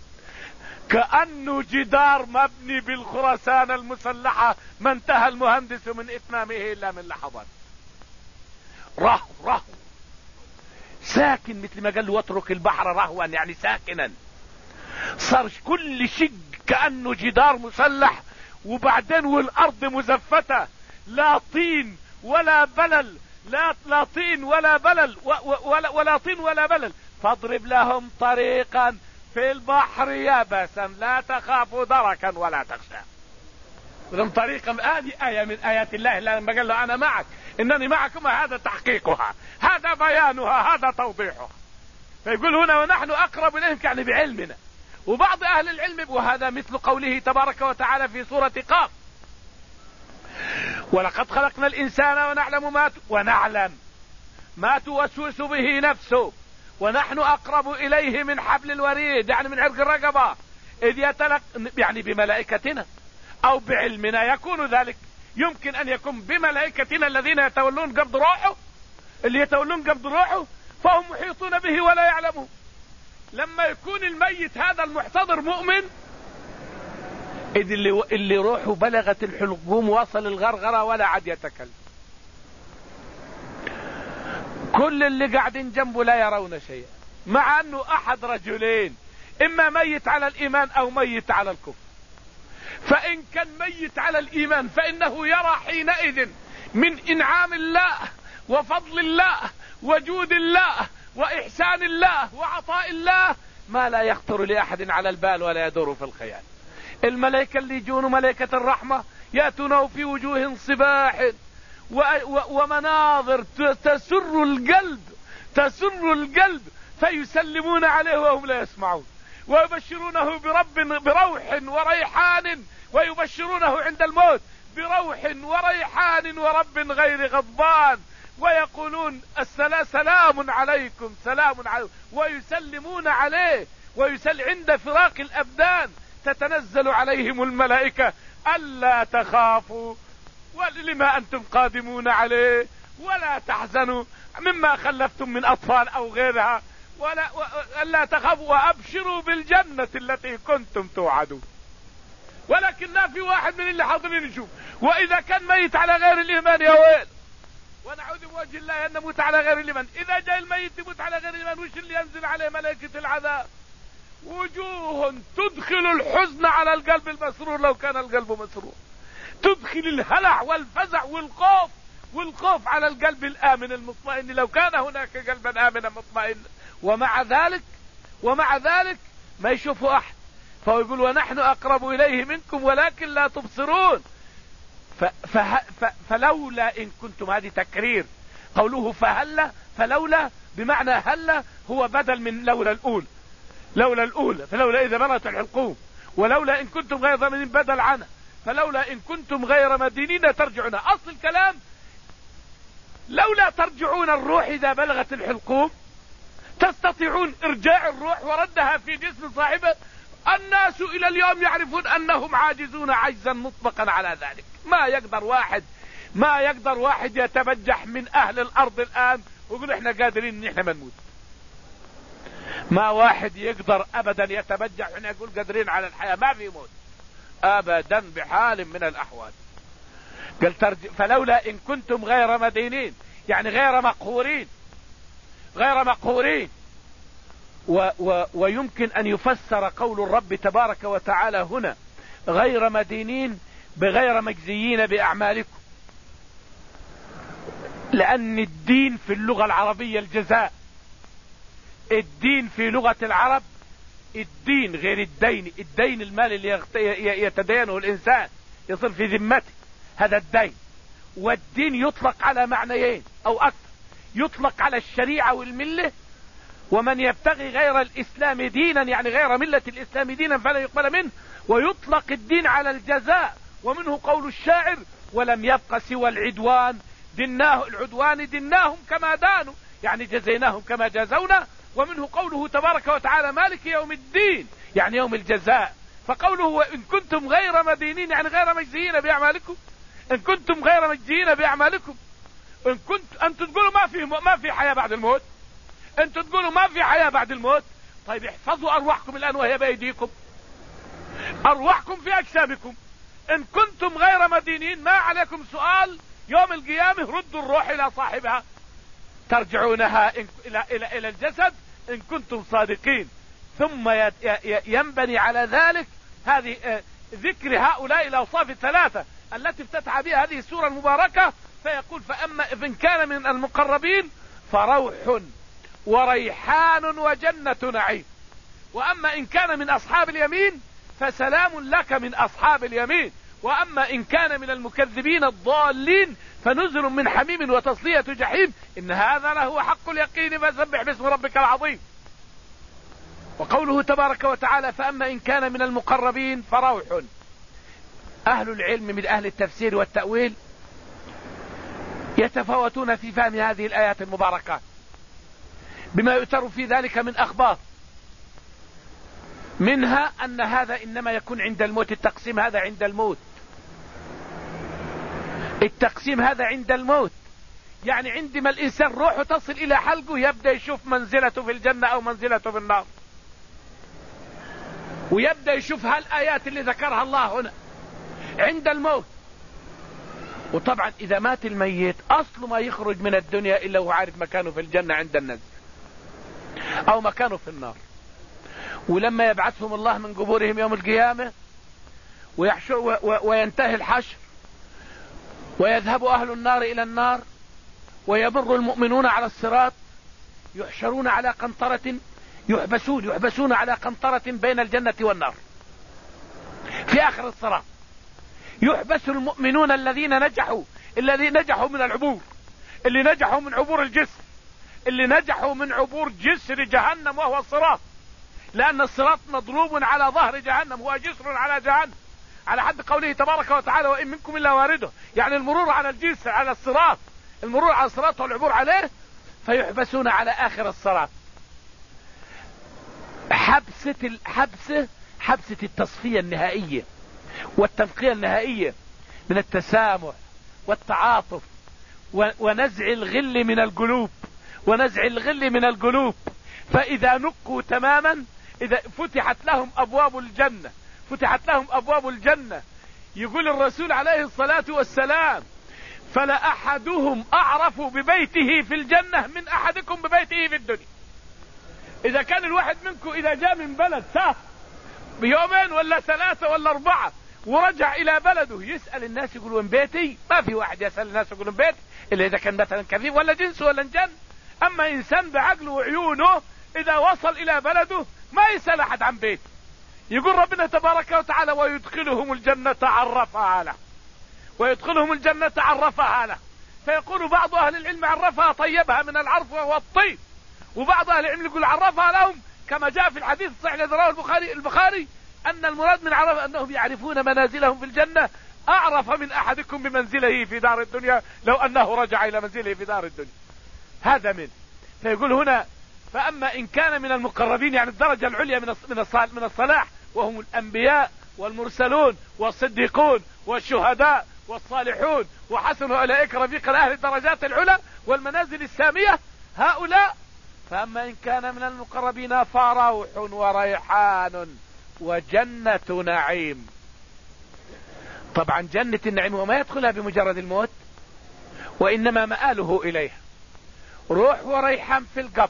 كأنه جدار مبني بالخرسان المسلحة ما انتهى المهندس من إتمامه إلا من لحظات. رهو رهو ساكن، مثل ما قال له واترك البحر رهوا، يعني ساكنا. صار كل شيء كأنه جدار مسلح، وبعدين والأرض مزفتة لا طين ولا بلل، لا, لا طين ولا بلل ولا, ولا طين ولا بلل، فاضرب لهم طريقا في البحر يابسا لا تخاف دركا ولا تخشى. لهم طريقا، هذه آية من آيات الله لما قال له أنا معك إنني معكم، هذا تحقيقها، هذا بيانها، هذا توضيحها. فيقول هنا ونحن أقرب إليهم يعني بعلمنا. وبعض أهل العلم، وهذا مثل قوله تبارك وتعالى في سورة قاف: ولقد خلقنا الإنسان ونعلم ما ونعلم ما توسوس به نفسه ونحن أقرب إليه من حبل الوريد، يعني من عرق الرقبة، إذ يتلق، يعني بملائكتنا أو بعلمنا يكون ذلك. يمكن أن يكون بملائكتنا الذين يتولون قبض روحه، اللي يتولون قبض روحه فهم محيطون به ولا يعلمون. لما يكون الميت هذا المحتضر مؤمن، إذ اللي, اللي روحه بلغت الحلقوم وصل الغرغرة ولا عاد يتكلم، كل اللي قاعدين جنبه لا يرون شيئا، مع أنه أحد رجلين، إما ميت على الإيمان أو ميت على الكفر. فإن كان ميت على الإيمان فإنه يرى حينئذ من إنعام الله وفضل الله وجود الله وإحسان الله وعطاء الله ما لا يخطر لأحد على البال ولا يدور في الخيال. الملائكة اللي يجون ملائكة الرحمة يأتونه في وجوه صباح ومناظر تسر القلب، تسر القلب، فيسلمون عليه وهم لا يسمعون، ويبشرونه برب بروح وريحان، ويبشرونه عند الموت بروح وريحان ورب غير غضبان، ويقولون السلام سلام عليكم سلام عليكم، ويسلمون عليه. ويسل عند فراق الأبدان تتنزل عليهم الملائكة ألا تخافوا ولما أنتم قادمون عليه ولا تحزنوا مما خلفتم من أطفال أو غيرها، ولا ألا تخافوا وأبشروا بالجنة التي كنتم توعدون. ولكن لا في واحد من اللي حاضرين يشوف. وإذا كان ميت على غير الإيمان يا ويل، ونعوذ بوجه الله أن نموت على غير الإيمان. إذا جاء الميت يموت على غير الإيمان، وش اللي ينزل عليه؟ ملائكة العذاب. وجوه تدخل الحزن على القلب المسرور لو كان القلب مسرور، تدخل الهلع والفزع والخوف والخوف على القلب الآمن المطمئن لو كان هناك قلبا آمنا مطمئن. ومع ذلك ومع ذلك ما يشوفوا أحد، فيقول ونحن أقرب إليه منكم ولكن لا تبصرون. ف ف ف فلولا إن كنتم، هذه تكرير. قوله فهلا، فلولا بمعنى هلا هو بدل من لولا الأولى. لولا الأولى، فلولا إذا مرت الحلقوم، ولولا إن كنتم غير ضامنين بدل عنه، فلولا إن كنتم غير مدينين ترجعون. أصل الكلام لولا ترجعون الروح إذا بلغت الحلقوم، تستطيعون إرجاع الروح وردها في جسم صاحبه. الناس إلى اليوم يعرفون أنهم عاجزون عجزا مطلقا على ذلك. ما يقدر واحد ما يقدر واحد يتبجح من أهل الأرض الآن ويقول إحنا قادرين إن إحنا ما نموت. ما واحد يقدر أبدا يتبجح وإحنا يقول قادرين على الحياة، ما في موت أبدا بحال من الأحوال. قال ترجع فلولا إن كنتم غير مدينين، يعني غير مقهورين، غير مقهورين. و و ويمكن أن يفسر قول الرب تبارك وتعالى هنا غير مدينين بغير مجزيين بأعمالكم، لأن الدين في اللغة العربية الجزاء. الدين في لغة العرب الدين غير الدين. الدين المال اللي يتدينه الإنسان يصير في ذمته، هذا الدين. والدين يطلق على معنيين أو أكثر، يطلق على الشريعة والملة، ومن يبتغي غير الإسلام دينا يعني غير ملة الإسلام دينا فلا يقبل منه. ويطلق الدين على الجزاء، ومنه قول الشاعر ولم يبق سوى العدوان دناه العدوان دناهم كما دانوا، يعني جزيناهم كما جازونا. ومنه قوله تبارك وتعالى مالك يوم الدين يعني يوم الجزاء. فقوله وإن كنتم غير مدينين يعني غير مجزيين بأعمالكم، إن كنتم غير مجزيين بأعمالكم. إن كنت أنتم تقولوا ما في ما في حياة بعد الموت، أنتم تقولوا ما في حياة بعد الموت. طيب احفظوا أرواحكم الآن وهي بأيديكم، أرواحكم في أجسامكم. إن كنتم غير مدينين ما عليكم سؤال يوم القيامة، ردوا الروح إلى صاحبها، ترجعونها إلى إلى إلى الجسد إن كنتم صادقين. ثم ينبني على ذلك هذه ذكر هؤلاء الأوصاف الثلاثة التي افتتح بها هذه السورة المباركة، فيقول فأما إن كان من المقربين فروح وريحان وجنة نعيم، وأما إن كان من أصحاب اليمين فسلام لك من أصحاب اليمين، وأما إن كان من المكذبين الضالين فنزل من حميم وتصلية جحيم، إن هذا له حق اليقين فسبح باسم ربك العظيم. وقوله تبارك وتعالى فأما إن كان من المقربين فروح. أهل العلم من أهل التفسير والتأويل يتفاوتون في فهم هذه الآيات المباركات بما يؤثر في ذلك من أخبار، منها أن هذا إنما يكون عند الموت، التقسيم هذا عند الموت، التقسيم هذا عند الموت، يعني عندما الإنسان روحه تصل إلى حلقه يبدأ يشوف منزلته في الجنة أو منزلته في النار، ويبدأ يشوف هالآيات اللي ذكرها الله هنا عند الموت. وطبعا إذا مات الميت أصله ما يخرج من الدنيا إلا وهو عارف مكانه في الجنة عند النزل أو مكانه في النار. ولما يبعثهم الله من قبورهم يوم القيامة ويحشر وينتهي الحشر ويذهب أهل النار إلى النار ويمر المؤمنون على الصراط، يحشرون على قنطرة، يحبسون يحبسون على قنطرة بين الجنة والنار في آخر الصراط. يحبس المؤمنون الذين نجحوا، الذي نجحوا من العبور، اللي نجحوا من عبور الجسر، اللي نجحوا من عبور جسر جهنم وهو الصراط، لأن الصراط مضروب على ظهر جهنم، هو جسر على جهنم، على حد قوله تبارك وتعالى وإن منكم إلا وارده، يعني المرور على الجسر على الصراط، المرور على الصراط والعبور عليه. فيحبسون على آخر الصراط حبسة الحبسة حبسة التصفية النهائية والتنقية النهائية من التسامح والتعاطف ونزع الغل من القلوب ونزع الغل من القلوب. فإذا نقوا تماما، إذا فتحت لهم أبواب الجنة، فتحت لهم أبواب الجنة، يقول الرسول عليه الصلاة والسلام فلا أحدهم أعرف ببيته في الجنة من أحدكم ببيته في الدنيا. إذا كان الواحد منكم إذا جاء من بلد سافر بيومين ولا ثلاثة ولا أربعة ورجع إلى بلده يسأل الناس يقول وين بيتي؟ ما في واحد يسأل الناس يقول وين بيتي إلا إذا كان مثلا كذيب ولا جنس ولا انجن. أما إنسان بعقله وعيونه إذا وصل إلى بلده ما يسأل أحد عن بيت. يقول ربنا تبارك وتعالى ويدخلهم الجنة عرفها له، ويدخلهم الجنة عرفها له. فيقول بعض أهل العلم عرفها طيبها من العرف وهو الطيب، وبعض أهل العلم يقول عرفها لهم كما جاء في الحديث الصحيح الذي رواه البخاري البخاري أن المراد من عرف أنهم يعرفون منازلهم في الجنة أعرف من أحدكم بمنزله في دار الدنيا لو أنه رجع إلى منزله في دار الدنيا. هذا من. فيقول هنا فأما إن كان من المقربين، يعني الدرجة العليا من من الصلاح، وهم الأنبياء والمرسلون والصديقون والشهداء والصالحون وحسن أولئك رفيقا، أهل الدرجات العلى والمنازل السامية هؤلاء. فأما إن كان من المقربين فروح وريحان وجنة نعيم. طبعا جنة النعيم وما يدخلها بمجرد الموت، وإنما مآله إليها. روح وريحان في القبر،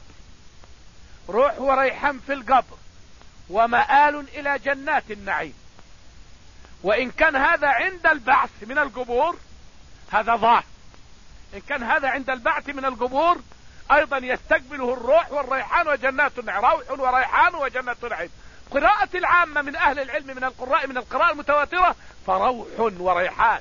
روح وريحان في القبر، ومآل إلى جنات النعيم. وإن كان هذا عند البعث من القبور هذا ظاهر، إن كان هذا عند البعث من القبور أيضا يستقبله الروح والريحان وجنات النعيم. روح وريحان وجنة نعيم. قراءة العامة من أهل العلم من القراء من القراءة المتواترة فروح وريحان،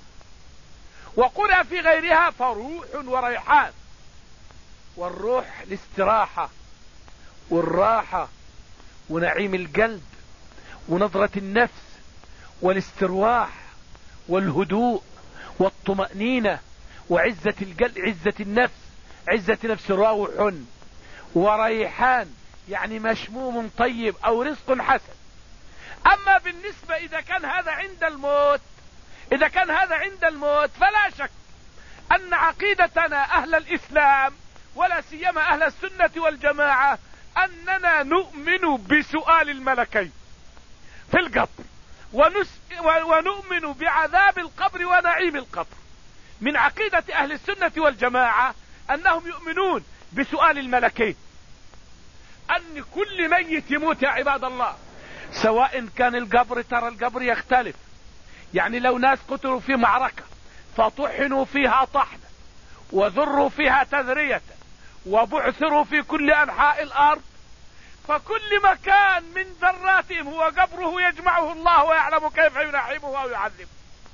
وقرأ في غيرها فروح وريحان. والروح الاستراحة والراحة ونعيم القلب ونظرة النفس والاسترواح والهدوء والطمأنينة وعزة القلب، عزة النفس، عزة نفس. روح وريحان يعني مشموم طيب أو رزق حسن. أما بالنسبة إذا كان هذا عند الموت، إذا كان هذا عند الموت فلا شك أن عقيدتنا أهل الإسلام ولا سيما أهل السنة والجماعة أننا نؤمن بسؤال الملكين في القبر، ونس ونؤمن بعذاب القبر ونعيم القبر. من عقيدة أهل السنة والجماعة أنهم يؤمنون بسؤال الملكين، أن كل ميت يموت يا عباد الله، سواء كان القبر، ترى القبر يختلف، يعني لو ناس قتلوا في معركة فطحنوا فيها طحنا وذروا فيها تذرية وبعثروا في كل انحاء الارض، فكل مكان من ذراتهم هو قبره يجمعه الله ويعلم كيف ينعمه او يعذبه.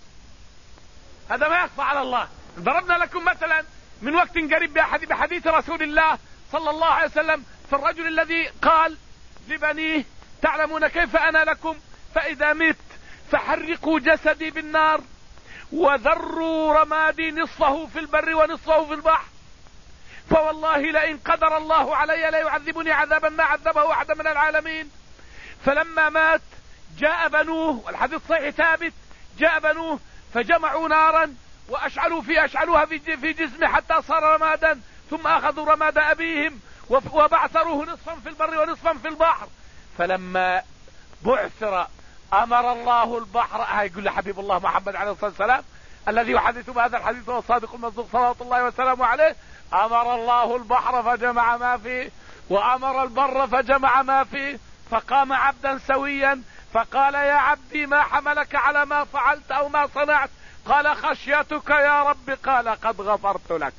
هذا ما يخفى على الله. ضربنا لكم مثلا من وقت قريب بحديث رسول الله صلى الله عليه وسلم في الرجل الذي قال لبنيه تعلمون كيف انا لكم فاذا مت فحرقوا جسدي بالنار وذروا رمادي نصفه في البر ونصفه في البحر، فوالله لئن قدر الله علي ليعذبني عذابا ما عذبه احد من العالمين. فلما مات جاء بنوه، والحديث صحيح ثابت، جاء بنوه فجمعوا نارا واشعلوا في اشعلوها في جسمه حتى صار رمادا، ثم اخذوا رماد ابيهم وبعثروه نصفا في البر ونصفا في البحر. فلما بعثر امر الله البحر، يقول له حبيب الله محمد عليه الصلاة والسلام الذي يحدث بهذا الحديث هو الصادق المصدوق صلوات الله وسلامه عليه، امر الله البحر فجمع ما فيه وامر البر فجمع ما فيه، فقام عبدا سويا فقال يا عبدي ما حملك على ما فعلت او ما صنعت؟ قال خشيتك يا رب. قال قد غفرت لك.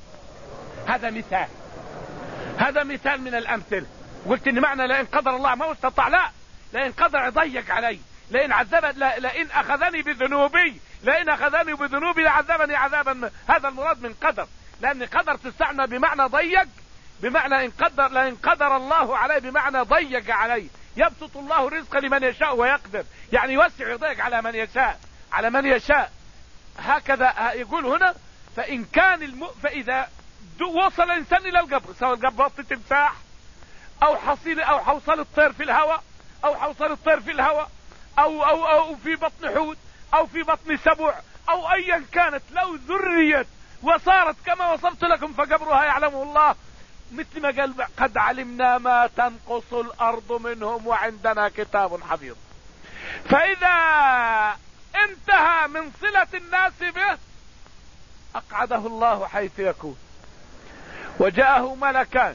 هذا مثال، هذا مثال من الامثله. قلت ان معنى لئن قدر الله ما استطاع، لا، لئن قدر ضيق علي، لئن عذب، لئن اخذني بذنوبي، لئن اخذني بذنوبي لعذبني عذابا. هذا المراد من قدر، لان قدر تستعمل بمعنى ضيق، بمعنى ان قدر، لئن قدر الله علي بمعنى ضيق علي. يبسط الله الرزق لمن يشاء ويقدر، يعني يوسع ويضيق على من يشاء، على من يشاء. هكذا يقول هنا. فإن كان الم... فإذا وصل الإنسان إلى القبر، سواء القبر بطن تمساح أو حصيل أو حوصل الطير في الهواء، أو حوصل الطير في الهواء، أو أو أو في بطن حوت، أو في بطن سبع، أو أيا كانت، لو ذريت وصارت كما وصفت لكم فقبرها يعلمه الله، مثل ما قال قد علمنا ما تنقص الأرض منهم وعندنا كتاب حفيظ. فإذا انتهى من صلة الناس به أقعده الله حيث يكون، وجاءه ملكان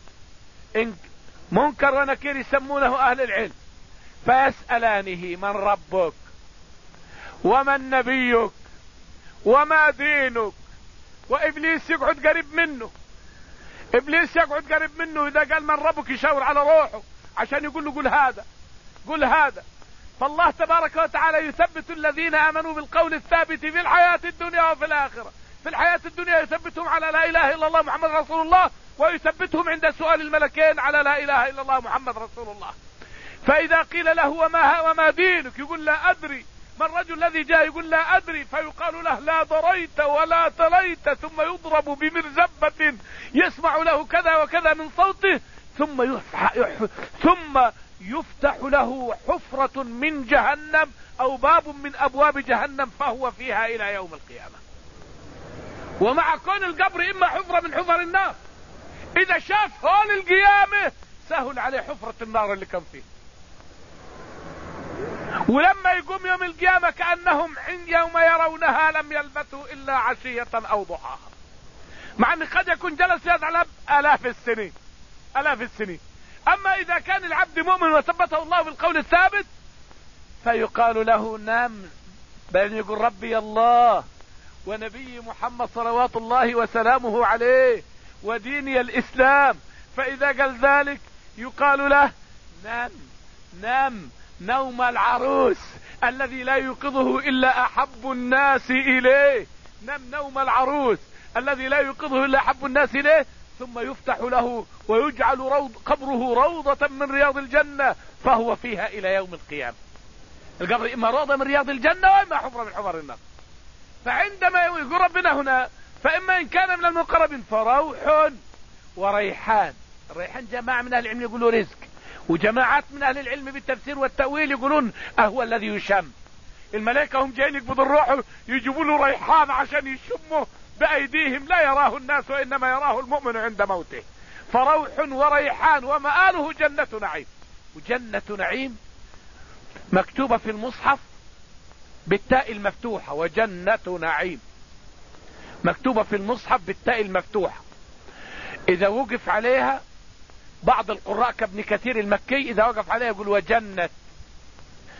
منكر ونكير يسمونه أهل العلم، فيسألانه من ربك ومن نبيك وما دينك. وإبليس يقعد قريب منه، إبليس يقعد قريب منه، إذا قال من ربك يشاور على روحه عشان يقول له قل هذا قل هذا. فالله تبارك وتعالى يثبت الذين آمنوا بالقول الثابت في الحياة الدنيا وفي الآخرة. في الحياة الدنيا يثبتهم على لا إله إلا الله محمد رسول الله، ويثبتهم عند سؤال الملكين على لا إله إلا الله محمد رسول الله. فإذا قيل له وما, وما دينك يقول لا أدري، ما الرجل الذي جاء يقول لا أدري، فيقال له لا دريت ولا تليت، ثم يضرب بمرزبة يسمع له كذا وكذا من صوته، ثم يفتح, ثم يفتح له حفرة من جهنم أو باب من أبواب جهنم فهو فيها إلى يوم القيامة. ومع كون القبر إما حفرة من حفر النار، إذا شاف هول القيامة سهل عليه حفرة النار اللي كان فيه. ولما يقوم يوم القيامة كأنهم يوم يرونها لم يلبثوا إلا عشية أو ضحاها، مع أن قد يكون جلس يذهب آلاف السنين آلاف السنين. أما إذا كان العبد مؤمن وثبته الله بالقول الثابت فيقال له نام، بل يقول ربي الله ونبي محمد صلوات الله وسلامه عليه وديني الإسلام. فإذا قال ذلك يقال له نام نام نوم العروس الذي لا يوقظه إلا أحب الناس إليه، نام نوم العروس الذي لا يوقظه إلا أحب الناس إليه. ثم يفتح له ويجعل روض قبره روضة من رياض الجنة فهو فيها إلى يوم القيامة. القبر إما روضة من رياض الجنة وإما حفرة من حفر النار. فعندما يقول ربنا هنا فإما إن كان من المقربين فروح وريحان. الريحان جماعة من أهل العلم يقولوا رزق، وجماعات من أهل العلم بالتفسير والتأويل يقولون أهو الذي يشم. الملائكة هم جايين يقبضوا الروح يجيبوا له ريحان عشان يشموا بأيديهم، لا يراه الناس وإنما يراه المؤمن عند موته. فروح وريحان ومآله جنة نعيم. وجنة نعيم مكتوبة في المصحف بالتاء المفتوحة، وجنة نعيم مكتوبة في المصحف بالتاء المفتوحة. إذا وقف عليها بعض القراء كابن كثير المكي إذا وقف عليها يقول وجنة،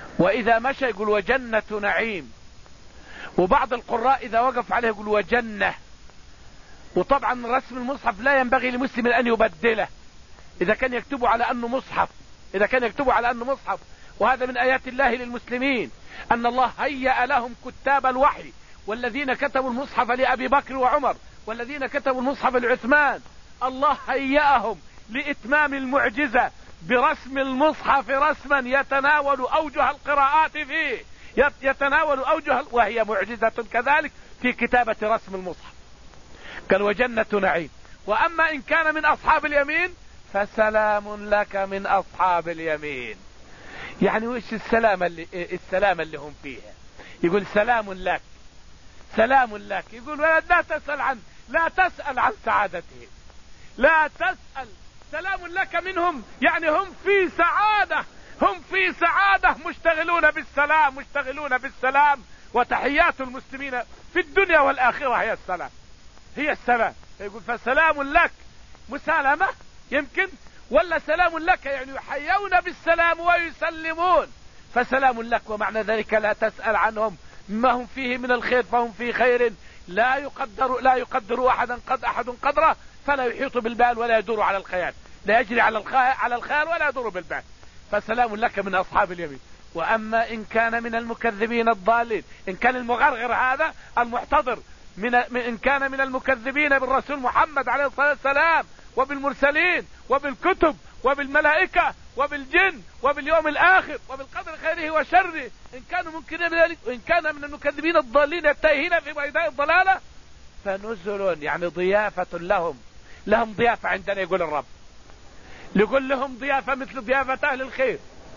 وإذا مشى يقول وجنة نعيم. وبعض القراء إذا وقف عليه يقول وجنة. وطبعا رسم المصحف لا ينبغي لمسلم أن يبدله إذا كان يكتبه على أنه مصحف إذا كان يكتبه على أنه مصحف. وهذا من آيات الله للمسلمين أن الله هيأ لهم كتاب الوحي، والذين كتبوا المصحف لأبي بكر وعمر، والذين كتبوا المصحف لعثمان، الله هيأهم لإتمام المعجزة برسم المصحف رسما يتناول أوجه القراءات فيه، يتناول أوجه، وهي معجزة كذلك في كتابة رسم المصحف. قال وجنة نعيم. وأما إن كان من أصحاب اليمين فسلام لك من أصحاب اليمين. يعني وش السلام اللي السلام اللي هم فيها؟ يقول سلام لك سلام لك. يقول لا تسأل عن لا تسأل عن سعادتهم، لا تسأل، سلام لك منهم، يعني هم في سعادة، هم في سعادة، مشتغلون بالسلام مشتغلون بالسلام. وتحيات المسلمين في الدنيا والآخرة هي السلام هي السلام. يقول فسلام لك، مسالمة يمكن، ولا سلام لك يعني يحيون بالسلام ويسلمون. فسلام لك، ومعنى ذلك لا تسأل عنهم ما هم فيه من الخير فهم في خير، لا يقدر لا يقدر أحدا قد أحد قدره، فلا يحيط بالبال ولا يدور على الخيال، لا يجري على على الخيال ولا يدور بالبال. فسلام لك من أصحاب اليمين. وأما إن كان من المكذبين الضالين، إن كان المغرغر هذا المحتضر من إن كان من المكذبين بالرسول محمد عليه الصلاة والسلام وبالمرسلين وبالكتب وبالملائكة وبالجن وباليوم الآخر وبالقدر خيره وشره، إن كانوا منكرين بذلك، وإن كان من المكذبين الضالين التائهين في بيداء الضلالة، فنزل يعني ضيافة لهم لهم ضيافة عندنا. يقول الرب يقول لهم ضيافة مثل ضيافة أهل الخير.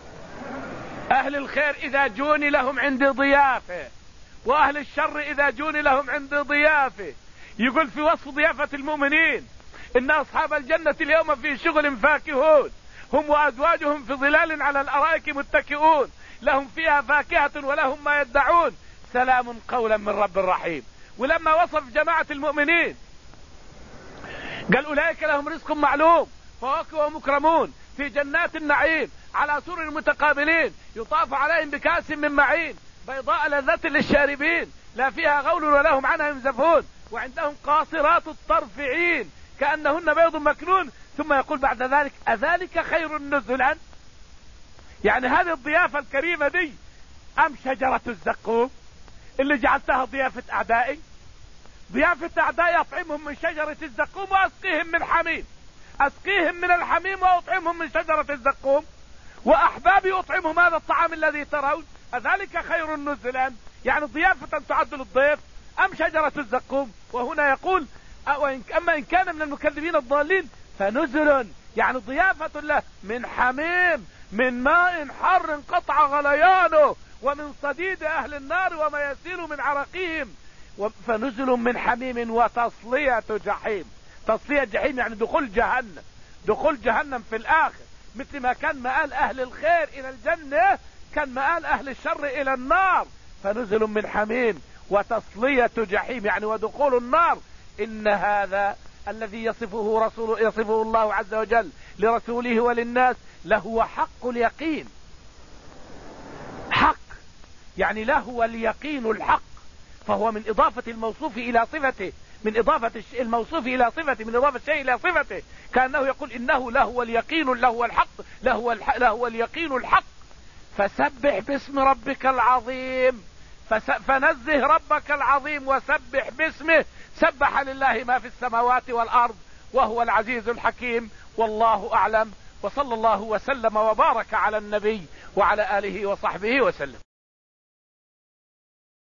أهل الخير إذا جوني لهم عندي ضيافة، وأهل الشر إذا جوني لهم عندي ضيافة. يقول في وصف ضيافة المؤمنين إن أصحاب الجنة اليوم في شغل فاكهون، هم وأزواجهم في ظلال على الأرائك متكئون، لهم فيها فاكهة ولهم ما يدعون، سلام قولا من رب رحيم. ولما وصف جماعة المؤمنين قال أولئك لهم رزق معلوم فواكه ومكرمون في جنات النعيم على سرر متقابلين يطاف عليهم بكأس من معين بيضاء لذة للشاربين لا فيها غول ولا هم عنها ينزفون وعندهم قاصرات الطرف عين كأنهن بيض مكنون. ثم يقول بعد ذلك أذلك خير نزلا، يعني هذه الضيافة الكريمة دي أم شجرة الزقوم اللي جعلتها ضيافة أعدائي؟ ضيافة أعدائي أطعمهم من شجرة الزقوم وأسقيهم من حميم، أسقيهم من الحميم وأطعمهم من شجرة الزقوم، وأحبابي أطعمهم هذا الطعام الذي ترون، أذلك خير نزلا، يعني ضيافة تعد للضيف أم شجرة الزقوم. وهنا يقول أما إن كان من المكذبين الضالين فنزل، يعني ضيافة له من حميم من ماء حر انقطع غليانه ومن صديد أهل النار وما يسيل من عرقهم، فنزل من حميم وتصلية جحيم. تصلية جحيم يعني دخول جهنم، دخول جهنم في الآخر، مثل ما كان مآل أهل الخير إلى الجنة كان مآل أهل الشر إلى النار. فنزل من حميم وتصلية جحيم يعني ودخول النار. إن هذا الذي يصفه رسول يصفه الله عز وجل لرسوله وللناس لهو حق اليقين. حق يعني له اليقين الحق، فهو من إضافة الموصوف إلى صفته، من إضافة الموصوف إلى صفته، من إضافة الشيء إلى صفته، كأنه يقول إنه له اليقين له الحق له له اليقين الحق. فسبح باسم ربك العظيم، فنزه ربك العظيم وسبح باسمه. سبح لله ما في السماوات والأرض وهو العزيز الحكيم. والله أعلم، وصلى الله وسلم وبارك على النبي وعلى آله وصحبه وسلم.